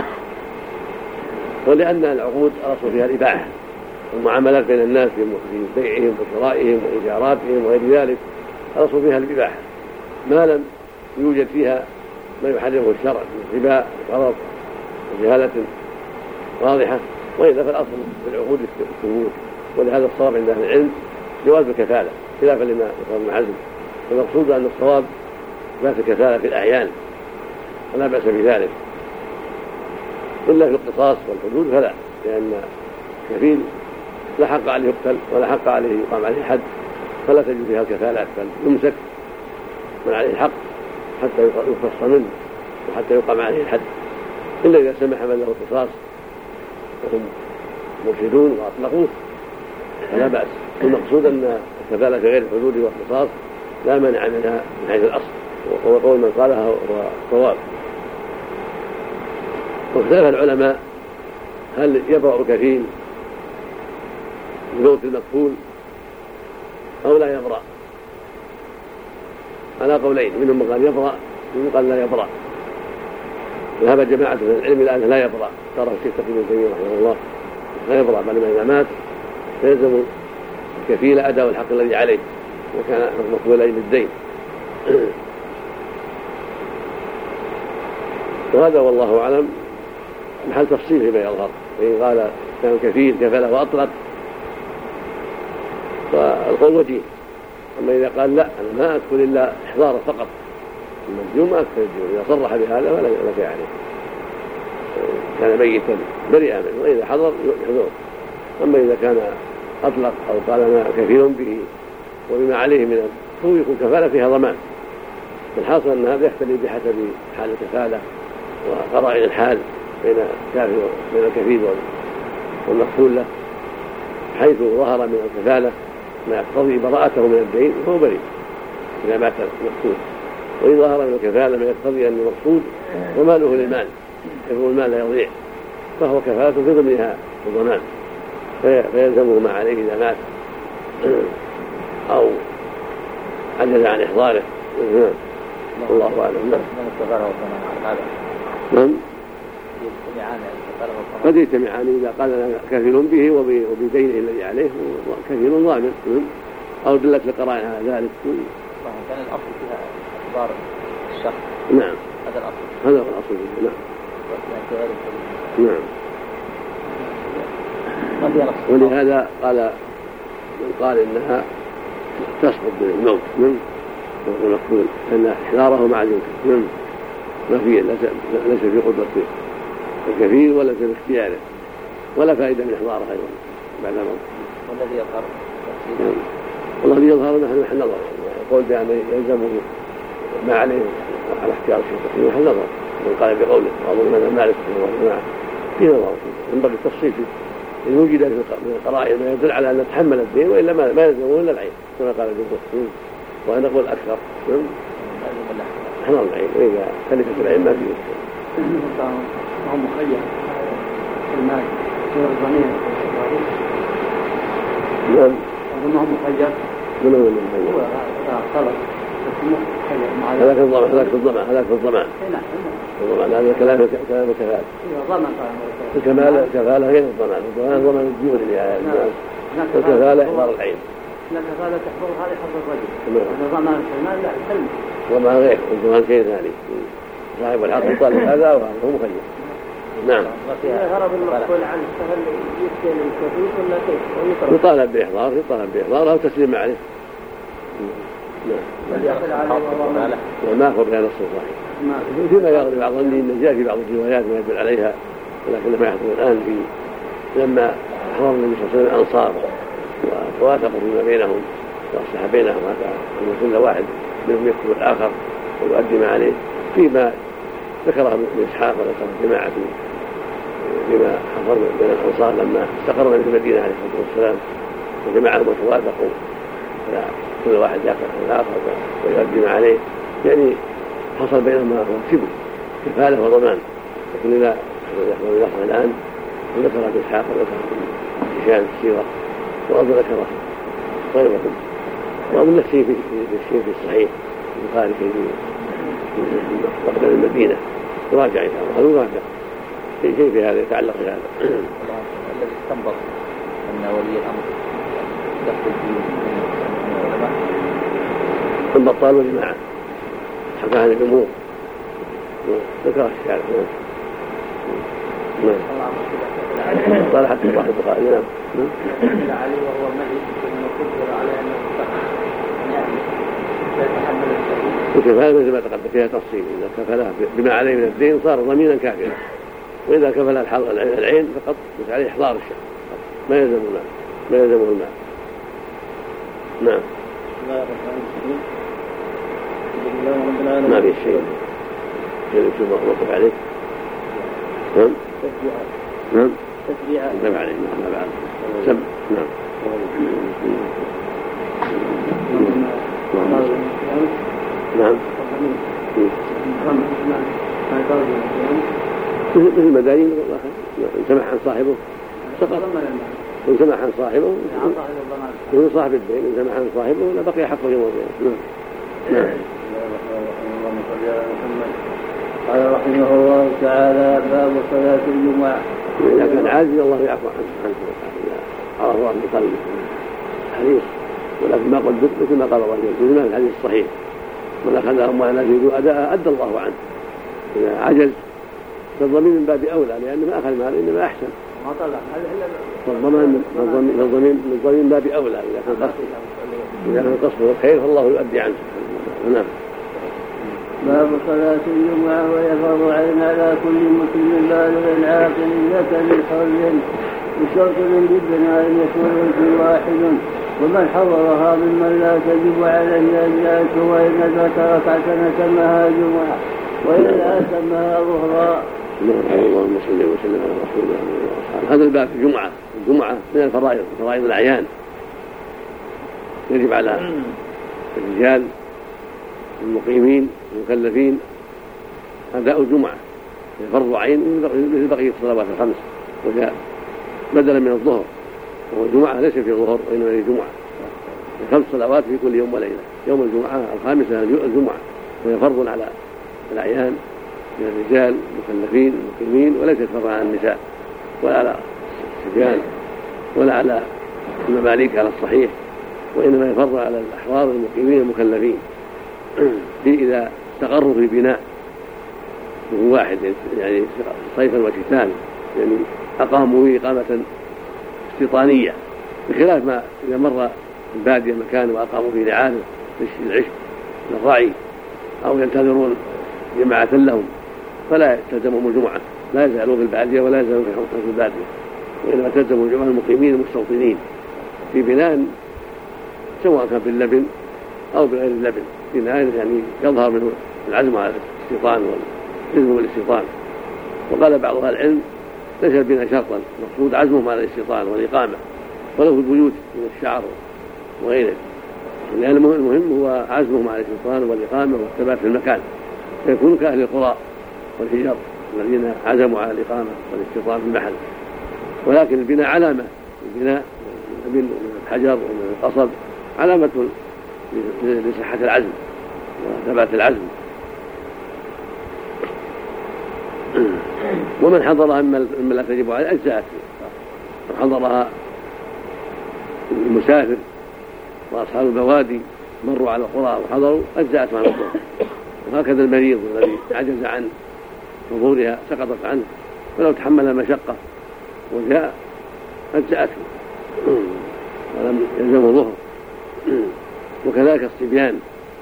ولأن العقود الأصل فيها الإباحة والمعاملات بين الناس في بيعهم وشرائهم وإيجاراتهم وغير ذلك الأصل فيها الإباحة ما لم يوجد فيها ما يحرمه الشرع من ربا وغرض وجهالة واضحة، وإذا فالأصل في العقود الثبوت. ولهذا الصواب عند أهل العلم جواز الكفالة خلافا لما ذكر ابن حزم، والمقصود أن الصواب جواز الكفالة في الأعيان ولا بأس بذلك، إلا في القصاص والحدود فلا، لأن كفيل لا حق عليه يقتل ولا حق عليه يقام عليه حد، فلا تجد فيها الكفالات، بل يمسك من عليه الحق حتى يقتص منه وحتى يقام عليه الحد، إلا إذا سمح من له القصاص وهم مرشدون وأطلقوه فلا بأس. المقصود أن الكفالة في غير الحدود والقصاص لا مانع منها من حيث الأصل، وهو قول من قالها هو الصواب. واختلف العلماء هل يبرأ كفيل بموت المكفول أو لا يبرأ، على قولين، منهم من قال يبرأ ومن قال لا يبرأ. ذهب جماعة من العلم إلى أنه لا يبرأ، ترى الشيخ تقي ابن تيمية رحمه الله لا يبرأ، بل إذا مات فيلزم الكفيل أداء الحق الذي عليه وكان مقبول عليه بالدين. وهذا والله أعلم محل تفصيل فيما يظهر، فإن قال كان كفيل كفله وأطلق فالقول وجيه، أما إذا قال لا أنا ما أدخل إلا إحضاره فقط المسجون ما أكثر الديون، إذا صرح بهذا فلا شيء عليه، كان ميتا بريئا منه، وإذا حضر يحضر. أما إذا كان أطلق أو قال أنا كفيل به وبما عليه من الحقوق يكون كفالة فيها ضمان. الحاصل أن هذا يختلف بحسب حال الكفالة وقرائن الحال بين الكافر بين الكفيل والمكفول له، حيث ظهر من الكفالة ما يقتضي براءته من الدين فهو بريء إذا مات المكفول، وإن ظهر من الكفالة ما يقتضي أن المقصود وماله للمال حفظ المال لا يضيع فهو كفالة في ضمنها الضمان، فيلزمه ما عليه إذا مات أو عجز عن إحضاره. الله أعلم. نعم. قد يجتمعان إذا قال أنا كفيل به وبدينه الذي عليه كفيل ضامن أو دلت لقرائن على ذلك. كان الأصل فيها إخبار الشخص. نعم. هذا الأصل. هذا هو الأصل. نعم. نعم. ولهذا قال من قال إنها تسقط بالموت من المقتول أن إحضاره مع الموت ما فيه ليس في قدرة الكفيل ولا في اختياره ولا فائدة من إحضاره أيضا بعد الموت. والذي يظهر والذي يظهر نحن نحن نظر يقول بأن يلزمه ما عليه على اختيار الشيخ نحن نظر من قال بقوله وأظن أن مالك في نظر ينبغي التفصيل إن وجد من القرائن ما يدل على أن نتحمل الدين وإلا ما يلزمه إلا العين كما قال الجمهور وأنا نقول أكثر نحن العين وإذا تلفت العين ما فيه هو مخير المال غير ضمير. نعم. أظنه مخير. من هو المخير؟ هو خلص هذاك الضمان هذاك الضمان هذاك الضمان. الضمان هذا كلام كلام كفالة. الكمال كفالة غير الضمان، الضمان ضمان الديون اللي على الناس. الكفالة إحضار العين. لا كفالة تحضر هذه حضر الرجل. هذا ضمان المال لا يسلم. وما غير الضمان شيء ثاني. صاحب الحق يطالب هذا وهذا هو مخير. نعم. هرب المقبول عنه فهل يسلم الكفيل ولا كيف؟ يطالب بإحضار يطالب بإحضار أو تسليم عليه. وما أخبر بها نص صحيح فيما يغلب بعض الظن جاء في بعض الروايات ما يدل عليها، ولكن ما يحصل الآن في لما أحضر النبي صلى الله عليه وسلم الأنصار وتوافقوا فيما بينهم وأصلح بينهم أن كل واحد منهم يكتب الآخر ويؤدي ما عليه فيما ذكره ابن إسحاق وذكر جماعة بما حضر بين الأنصار لما استقرنا في المدينة عليه الصلاة والسلام وجماعهم وتوافقوا كل واحد يأخذ عن الآخر ويؤدي ما عليه، يعني حصل بينهم ما هو شبه كفالة وضمان. لكن إذا يحضر اللفظ الآن وذكر ابن إسحاق وذكر هشام السيرة وأظن ذكره غيرهم وأظن الشيء في الشيء في الصحيح البخاري في مقدم المدينة يراجع إن شاء الله. هذا يراجع شيء في هذا يتعلق بهذا. الذي استنبط أن ولي الأمر دخل الدين البطال والجماعة حكى عن الجمهور ذكر الشارع. نعم. قال حتى الله البخاري. نعم. علي وهو ميت ثم قدر على أنه يعني لا يتحمل الشهيد. الكفالة مثل ما تقدم فيها تفصيل، إذا كفلها بما عليه من الدين صار ضمينا كافرا، وإذا كفلها العين فقط مش عليه إحضار الشيء ما يلزم المال ما يلزمه المال. نعم. ما في شيء شيء يكتب مطلوب عليك. نعم. نعم. تشريعات. نعم عليه نعم بعد. سب. نعم. نعم. مثل المدايين إن سمح عن صاحبه سقط. إن سمح عن صاحبه يكون صاحب الدين، إن سمح عن صاحبه لا بقي حقه يوم الدين. نعم. قال رحمه الله تعالى باب صلاة الجمعة. إذا كان عاجز الله يعفو عنه عرف الله بقلبه حريص، ولكن ما قلت مثل ما قال الله جل وعلا في الحديث الصحيح من أخذ أموال لا يريد أداءها أدى الله عنه. إذا عجز فالضمين من باب أولى لأنه ما أخذ مال إنما أحسن. ما طلع فالضمان الضمين من ضمين باب أولى إذا كان قصده إذا كان قصده الخير فالله يؤدي عنه. نعم. باب صلاة الجمعة وهي فرض عين على كل مسلم بالغ عاقل ذكر حر بشرط للبناء أن يكون في واحد ومن حضرها ممن لا تجب عليه أجزاءته وإن أدرك ركعة تمها جمعة وإلا أتمها ظهرا. اللهم صل وسلم على رسول الله. هذا الباب في الجمعة. الجمعة من الفرائض فرائض الأعيان يجب على الرجال المقيمين المكلفين أداء الجمعة فرض عين مثل بقية الصلوات الخمس وجاء بدلا من الظهر. والجمعة ليس في ظهر وإنما هي جمعة خمس صلوات في كل يوم وليلة. يوم الجمعة الخامسة الجمعة وهي فرض على الأعيان من الرجال المكلفين المقيمين وليست فرض على النساء ولا على الصبيان ولا على المماليك على الصحيح وإنما يفرض على الأحرار المقيمين المكلفين في إذا استقروا في بناء واحد يعني صيفا وشتاء يعني أقاموا فيه إقامة استيطانية بخلاف ما إذا مر البادية مكان وأقاموا فيه رعاية للعشب للرعي أو ينتظرون جماعة لهم فلا تلزمهم الجمعة لا يزالون في البادية ولا يزالون في البادية وإنما تلزمهم الجمعة المقيمين المستوطنين في بناء سواء كان باللبن أو بغير اللبن بناء يعني يظهر منه العزم على الاستيطان والإذن بالاستيطان. وقال بعض أهل العلم ليس البناء شرطا مقصود عزمهم على الاستيطان والإقامة ولو في البيوت من الشعر وغيره لأن المهم هو عزمهم على الاستيطان والإقامة والثبات في المكان فيكونوا كأهل القرى والحجر الذين عزموا على الإقامة والاستيطان في المحل. ولكن البناء علامة البناء من الحجر ومن القصب علامة لصحة العزم وثبات العزم. ومن حضرها مما لا تجب عليه أجزاءته. من حضرها المسافر وأصحاب البوادي مروا على القرى وحضروا أجزاءته عن الظهر. وهكذا المريض الذي عجز عن حضورها سقطت عنه ولو تحمل مشقة وجاء أجزاءته ولم يلزمه ظهر. وكذلك الصبيان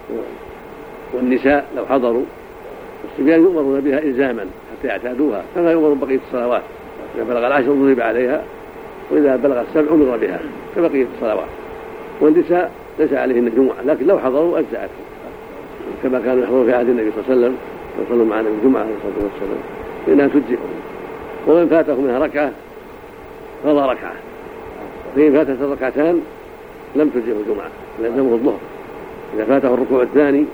والنساء لو حضروا الصبيان يؤمرون بها إلزاما حتى يعتادوها كما يؤمر بقية الصلوات. إذا بلغ العشر ضرب عليها وإذا بلغ السبع أمر بها كبقية الصلوات. والنساء ليس عليهن الجمعة لكن لو حضروا أجزاءتهم كما كانوا يحضرون في عهد النبي صلى الله عليه وسلم وصلوا معنا الجمعة عليه الصلاة والسلام فإنها تجزئهم. ومن فاته منها ركعة قضى ركعة فإن فاتت الركعتان لم تجزئه الجمعة لازمه الظهر. إذا فاته الركوع الثاني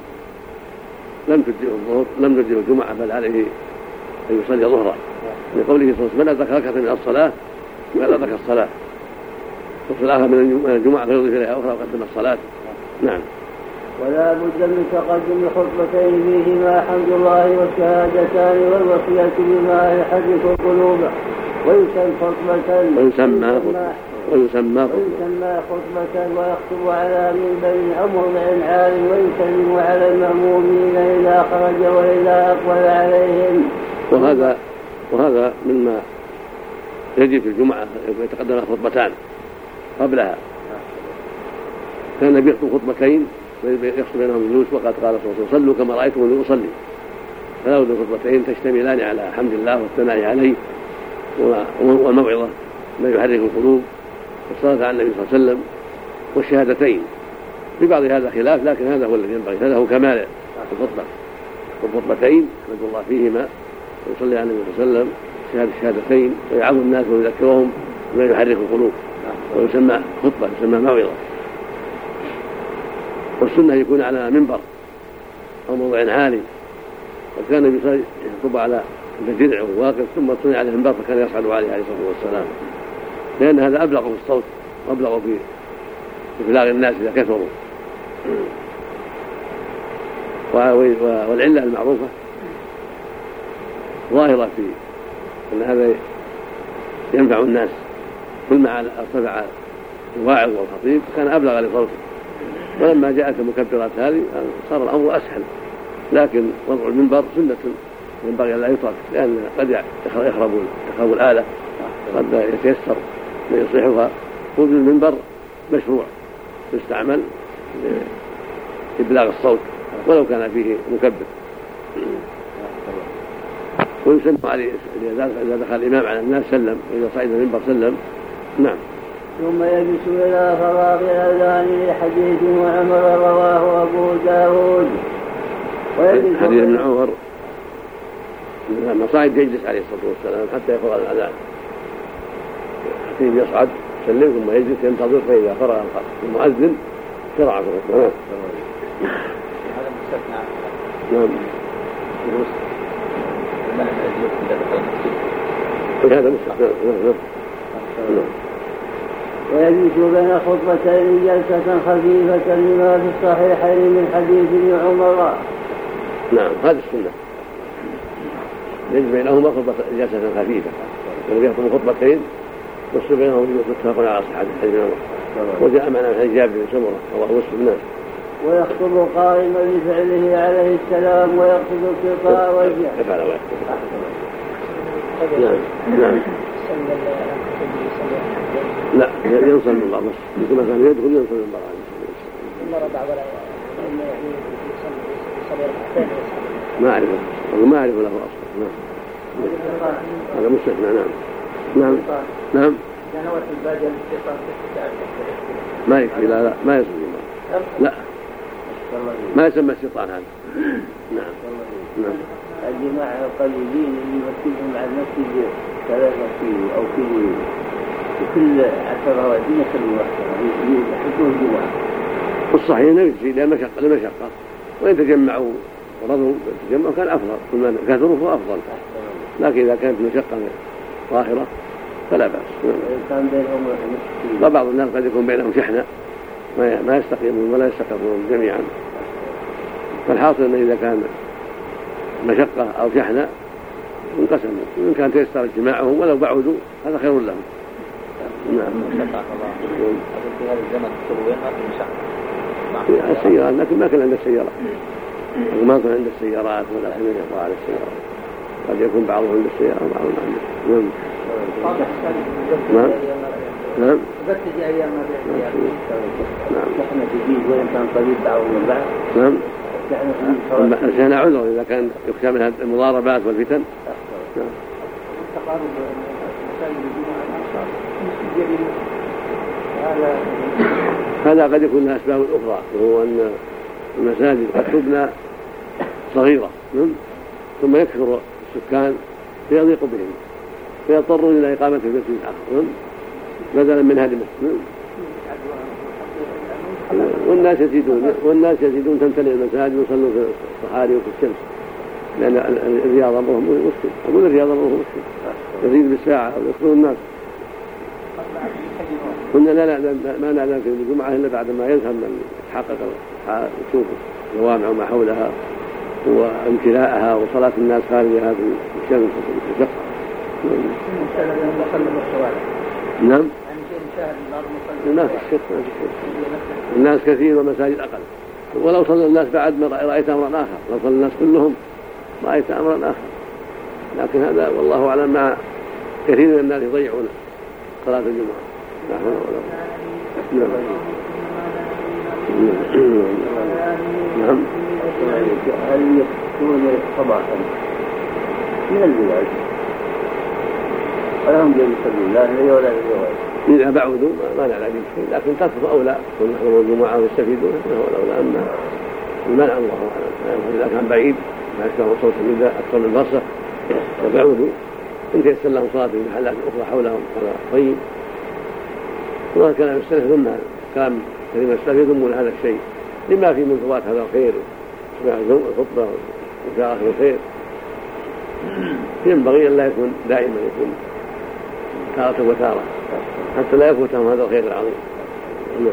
لم تجزئه الظهر لم تجزئه الجمعة بل عليه أن يصلي ظهرا لقوله صلى الله عليه وسلم من أدرك ركعة من الصلاة من أدرك الصلاة وصلاها من الجمعة فيضيف إليها أخرى وقدم الصلاة. نعم. ولا بد من تقدم خطبتين فيهما حمد الله والشهادتان والوصية بما يحرك القلوب ويسمى خطبة ويسمى ويسمى ويسمى خطبة ويخطب على منبر أو موضع عال ويسلم على المأمومين إذا خرج وإذا أقبل عليهم. وهذا وهذا مما يجب في الجمعة يتقدم خطبتان قبلها. كان النبي يخطب خطبتين يخطب بينهم الجلوس وقد قال صلى الله عليه وسلم صلوا كما رأيتموني أصلي. فلا بد خطبتين تشتملان على حمد الله والثناء عليه والموعظة ما يحرك القلوب والصلاة على النبي صلى الله عليه وسلم والشهادتين. في بعض هذا خلاف لكن هذا هو الذي ينبغي هذا هو كمال الخطبة. والخطبتين يحمد الله فيهما ويصلي على النبي صلى الله عليه وسلم شهادة الشهادتين ويعظ الناس ويذكرهم ما يحرك القلوب ويسمى خطبة يسمى موعظة. والسنة يكون على منبر أو موضع عالي وكان النبي صلى الله عليه وسلم يخطب على الجذع وواقف ثم صنع عليه المنبر فكان يصعد عليه عليه الصلاة والسلام لأن هذا أبلغ في الصوت وأبلغ في إبلاغ الناس إذا كثروا. والعلة المعروفة ظاهرة في أن هذا ينفع الناس كل ما ارتفع الواعظ والخطيب كان أبلغ لصوته. ولما جاءت المكبرات هذه صار الأمر أسهل لكن وضع المنبر سنة ينبغي أن لا يترك لأن قد يخرب يخرب الآلة قد يتيسر من يصلحها. وجود المنبر مشروع يستعمل لإبلاغ الصوت ولو كان فيه مكبر ويسلم عليه إذا دخل الإمام على الناس سلم، وإذا صعد المنبر سلم. نعم. ثم يجلس إلى فراغ الأذان لحديث وعمر رواه أبو داود. حديث ابن عمر لما صعد يجلس عليه الصلاة والسلام حتى يفرغ الأذان، حتى يصعد يسلم ثم يجلس ينتظر، فإذا فرغ المؤذن شرع في الخطبة. هذا مستثنى. نعم. هذا مستثنى. ويجلس بين خطبتين جلسة خفيفة لما في الصحيحين من حديث ابن عمر. نعم هذا السنة، يجلس بينهما خطبة جلسة خفيفة، ويخطب خطبتين يفصل بينهم متفق على صحة حديث ابن عمر. وجاء معنا من حجاب بن سمرة رواه مسلم. نعم. ويخطب قائما لفعله عليه السلام ويقصد التقاء وجهه. يفعل ويخطب. نعم. نعم. لا ينصل من الله بس مثل ما كان يدخل ينصل من الله ما أعرف ما أعرف له أصلا. نعم. هذا مستثنى. نعم. نعم. نعم. ما يكفي. لا لا ما يصل الله. لا ما يسمى الشيطان هذا. نعم. نعم. الجماعة القليلين اللي يمثلهم على المسجد ثلاثة كيلو أو كيلو وكل عشر هوادي يسلموا واحدة يحبون الجماعة. والصحيح نفسي لا مشقة لا مشقة، وإن تجمعوا ورضوا تجمعوا كان أفضل، كل ما كثروا فهو أفضل، لكن إذا كانت مشقة ظاهرة فلا بأس. كان بينهم وبعض الناس قد يكون بينهم شحنة ما ما يستقيمون ولا يستقرون جميعا، فالحاصل أنه إذا كان مشقة أو شحنة انقسموا، وإن كان تيسر اجتماعهم ولو بعدوا هذا خير لهم. نعم. في هذا الزمن السروين ما في مشقة. السيارات لكن ما كان عند السيارات، ما كان عند السيارات ولا حين يقع على السيارات، قد يكون بعضهم عند السيارة وبعضهم عنده. نعم. نعم. نعم. نعم. نحن جديد وإن كان قريب بعضهم من بعض. نعم. الشأن عذر إذا كان يخشى من المضاربات والفتن. نعم. هذا قد يكون لها أسباب أخرى، وهو أن المساجد قد تبنى صغيرة ثم يكثر السكان فيضيق بهم فيضطرون إلى إقامة في مسجد آخر بدلا من هذه المسجد، والناس يزيدون والناس يزيدون تمتلئ المساجد ويصلون في الصحاري وفي الشمس، لأن الرياضة أمرهم مشكل. أقول الرياضة أمرهم مشكل، يزيد بالساعة ويكثر الناس. قلنا لا لا ما نعلم في الجمعة إلا بعد ما يذهب من يتحقق يشوف الجوامع وما حولها وامتلاءها وصلاة الناس خارجها في الشمس وفي الشقة. نعم. الناس الناس كثير والمساجد أقل، ولو صلى الناس بعد ما رأيت أمرا آخر، لو صلى الناس كلهم رأيت أمرا آخر، لكن هذا والله أعلم مع كثير من الناس يضيعون صلاة الجمعة. نعم. نعم. هل يكون صباحا من البلاد ولهم يصلون لا لي ولا لي؟ إذا بعدوا ما نعلم شيء، لكن تكفر أولى كل يحضرون الجمعة ويستفيدون فهو الأولى. أما المنع الله أعلم، إذا كان بعيد ما يسمع صوت النداء أكثر من فرصة وبعدوا إن تيسر لهم صلاة في المحلات الأخرى حولهم هذا طيب. وهذا كلام السلف ثم كلام كلمة السلف يذمون هذا الشيء لما في من فوات هذا الخير الخطبة وفي آخر الخير. ينبغي أن لا يكون دائما، يكون تارة وتارة حتى لا يفوتهم هذا الخير العظيم. نعم.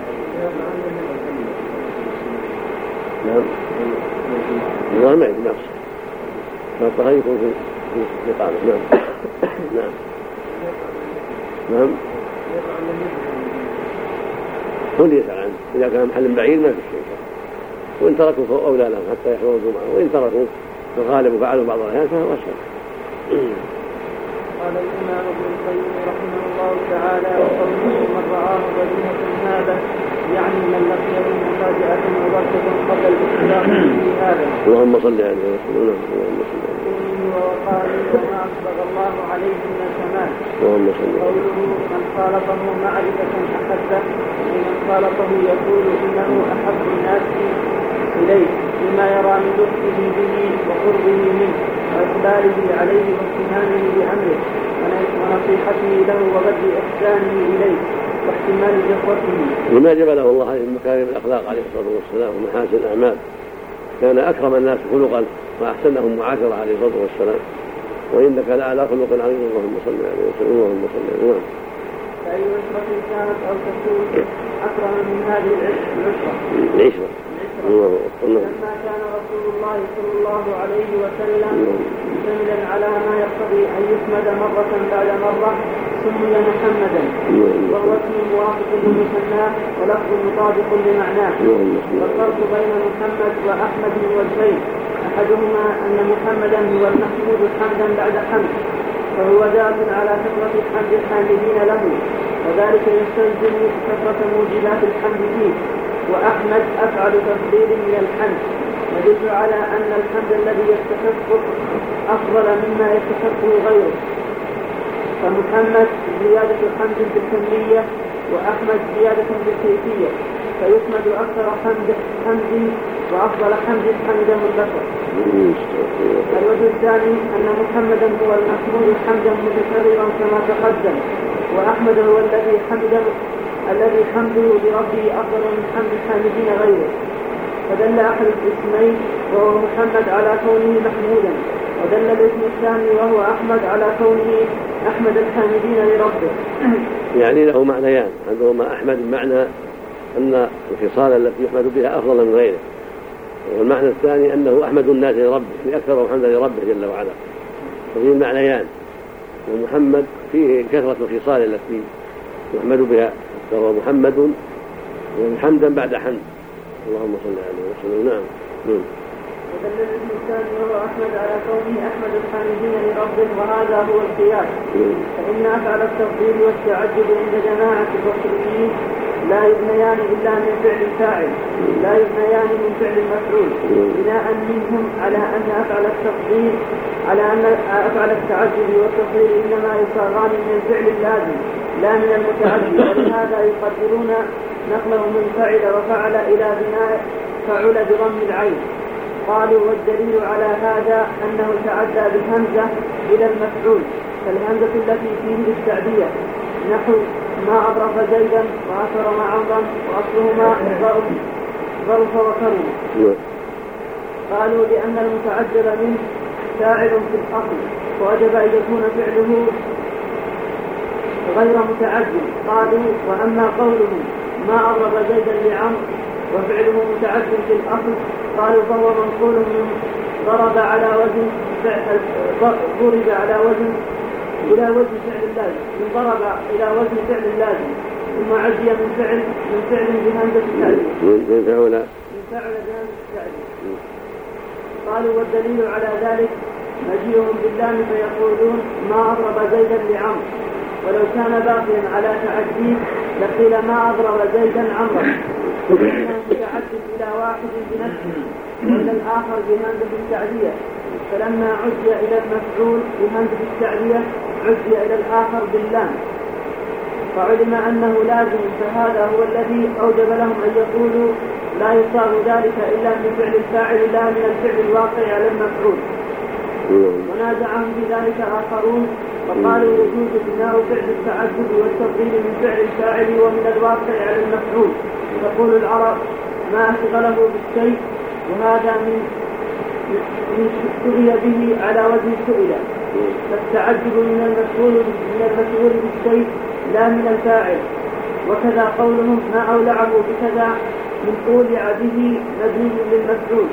نعم. الله ما يجب نفسه فالطهي يكون في الإقامة. نعم. نعم. نعم. هو اللي يسأل عنه، إذا كان محل بعيد ما في شيء، وإن تركوا فهو أولى لهم حتى يحضروا الجمعة، وإن تركوا فغالب وفعلوا بعض الأحيان فهو أسهل. قال الإمام ابن القيم رحمه الله تعالى: وقوله من رآه بديهة هذا يعني من لقيه مفاجأة مبكرة قبل الإسلام في هذا. اللهم صل على رسول الله. اللهم صل على البخاري وما أسبغ الله عليه من الكمال. قوله من خالطه معرفة أحبه ومن خالطه يقول إنه أحب الناس إليه لما يرى من لطفه به وقربه منه وإقباله عليه واهتمامه بأمره ونصيحته له وبذل إحسانه إليه واحتمال جفوته. لما جبله الله عليه من مكارم الأخلاق عليه الصلاة والسلام ومحاسن الأعمال، كان أكرم الناس خلقا وأحسنهم معاشرة عليه الصلاة والسلام، وإنك لعلى خلق عظيم. اللهم صل عليه وسلم. اللهم صل عليه وسلم. فأي عشرة كانت أو تكون أكرم من هذه العشرة؟ العشرة. لما كان رسول الله صلى الله عليه وسلم مشتملا على ما يقتضي أن يحمد مرة بعد مرة سمي محمدا، وهو اسم موافق لمسماه ولفظ مطابق لمعناه. والفرق بين محمد وأحمد وجهين، أحدهما أن محمدا هو المحمود حمدا بعد حمد، فهو دال على كثرة حمد الحامدين له، وذلك يستلزم كثرة موجبات الحمد فيه. وأحمد أفعل تفضيل من الحمد، يدل على أن الحمد الذي يستحقه أفضل مما يستحقه غيره. فمحمد زيادة حمد بالكمية وأحمد زيادة بالكيفية، فيحمد أكثر حمد حمد وأفضل حمد حمده البشر. الوجه الثاني أن محمدا هو المحمود حمدا متكررا كما تقدم، وأحمد هو الذي حمده الذي حمده لربه أفضل من حمد الحامدين غيره. فدل أحد الاسمين وهو محمد على كونه محمودا، ودل الاسم الثاني وهو أحمد على كونه أحمد الحامدين لربه. يعني له معنيان، عندهما أحمد بمعنى أن الخصال التي يحمد بها أفضل من غيره، والمعنى الثاني أنه أحمد الناس لربه لأكثر حمدا لربه جل وعلا. وفيه المعنيان، ومحمد فيه كثرة الخصال التي يحمد بها، فهو محمد حمدا بعد حمد. اللهم صل عليه وسلم. نعم. ودل الاسم الثاني وهو أحمد على كونه أحمد الحامدين لربه، وهذا هو القياس. فإن أفعل التفضيل والتعجب عند جماعة البصريين لا يبنيان إلا من فعل الفاعل، لا يبنيان من فعل المفعول، بناء منهم على أن أفعل التفضيل على أن أفعل التعجب والتفضيل إنما يصاغان من الفعل اللازم لا من المتعجب، ولهذا يقدرون نقله من فعل وفعل إلى بناء فعل بضم العين. قالوا والدليل على هذا أنه تعدى بالهمزة إلى المفعول، فالهمزة التي فيه للتعدية، نحو ما أبرف زيدا وأكرم عمرا وأصلهما ظرف وكرم. قالوا لأن المتعجب منه فاعل في الأصل، ووجب أن يكون فعله غير متعجب. قالوا وأما قولهم ما أبرف زيدا لعمر وفعله متعجب في الأصل، قالوا فهو منقول من ضرب على وزن ضرب على وزن إلى وزن فعل اللازم، من ضرب إلى وزن فعل اللازم، ثم عدي من فعل من فعل بهمزة التعديل من فعل من فعل بهمزة التعديل. قالوا والدليل على ذلك مجيئهم باللام فيقولون ما أضرب زيدا لعمر، ولو كان باقيا على تعديه لقيل ما أضرب زيدا عمرا، فإنه متعدد إلى واحد بنفسه وإلى الآخر بهمزة التعدية، فلما عدي إلى المفعول بهمزة التعدية عدي إلى الآخر باللام، فعلم أنه لازم، فهذا هو الذي أوجب لهم أن يقولوا لا يصاب ذلك إلا من فعل الفاعل لا من الفعل الواقع على المفعول. ونازعهم بذلك آخرون وقالوا يجوز بناء فعل التعدد والتفضيل من فعل الفاعل ومن الواقع على المفعول. تقول العرب ما أشغله بالشيء، وهذا من سئل به على وجه سئل، فالتعجب من المفعول من المفعول بالشيء لا من الفاعل. وكذا قولهم ما أولعه بكذا من أولع به مبني للمفعول،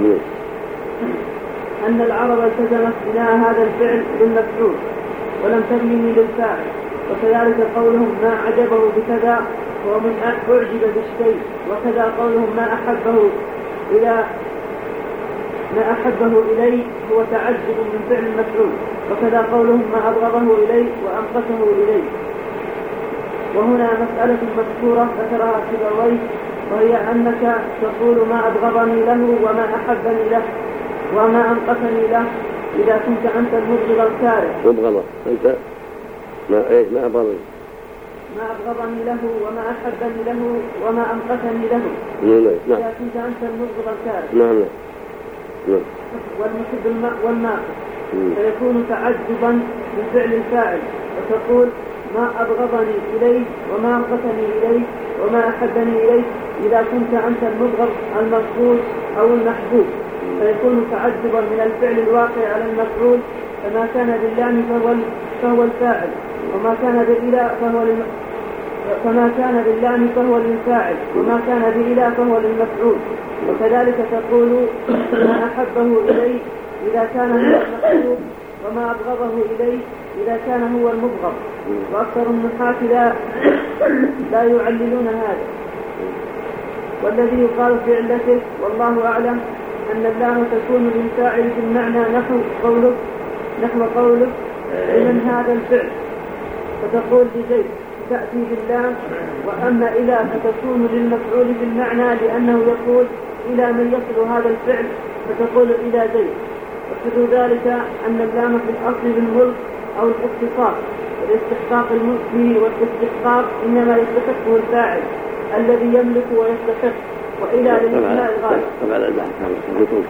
أن العرب التزمت بناء هذا الفعل للمفعول ولم تبنيه للفاعل. وكذلك قولهم ما عجبه بكذا هو من أعجب بالشيء، وكذا قولهم ما أحبه إلى ما أحبه إليه هو تعجب من فعل المفعول، وكذا قولهم ما أبغضه إليه وأنقصه إليه. وهنا مسألة مذكورة ذكرها سيبويه، وهي أنك تقول ما أبغضني له وما أحبني له وما أنقصني له، إذا كنت أنت المبغض الكاره. مبغضة أنت ما إيه ما أبغضني. ما أبغضني له وما أحبني له وما أمقتني له. نعم. إذا كنت أنت المبغض الكاره. نعم نعم. والمحب الماء والناقص فيكون تعجبا من فعل الفاعل وتقول ما أبغضني إليه وما أمقتني إليه وما أحبني إليه. إذا كنت أنت المبغض المرفوض أو المحبوب فيكون تعجبا من الفعل الواقع على المفعول فما كان باللام فهو فهو الفاعل وما كان بالإله فهو للم... فما كان باللام فهو للفاعل وما كان بإله فهو للمفعول. وكذلك تقول ما أحبه إليه إذا كان هو المحبوب وما أبغضه إليه إذا كان هو المبغض. وأكثر النحاة لا لا يعللون هذا. والذي يقال في علته والله أعلم أن اللام تكون للفاعل في المعنى نحو قولك نحو قولك لمن هذا الفعل فتقول لزيد تأتي باللام. وأما إلى فتكون للمفعول بالمعنى لأنه يقول إلى من يصل هذا الفعل فتقول إلى زيد. وسر ذلك أن اللام في الأصل بالملك أو الاختصاص والاستحقاق الملك والاستحقاق إنما يستحقه الفاعل الذي يملك ويستحق وإلى للإنساء الغاية. طبعا البحث هذا يطول.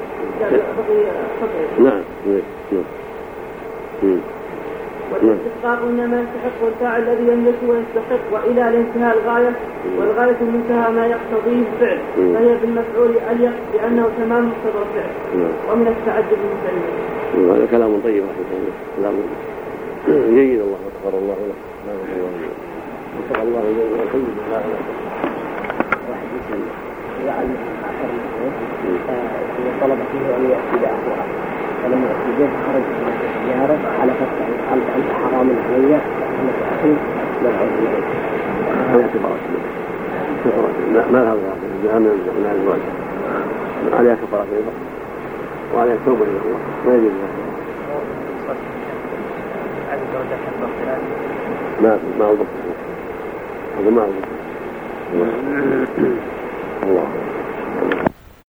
نعم. والاستحقاق إنما يستحق الفاعل الذي يملك ويستحق وإلى لانتهاء الغاية والغاية منتهى ما يقتضيه الفعل فهي بالمفعول أليق لأنه تمام مقتضى الفعل. ومن التعجب من كلمة. هذا كلام طيب كلام جيد. الله غفر الله له. غفر الله له وكل ما واحد يسلم يعلم آخر المسجد طلب فيه أن يأتي بأخوة فلما يأتي به خرج من السيارة على فتح قال أنت حرام علي أنك أخي لا أعود إليك. هذا كفارة كفارة ما لها ضرر من الزواج عليها كفارة أيضا وعليها توبة إلى الله ما يجوز ما ما أضبط هذا ما أضبط الله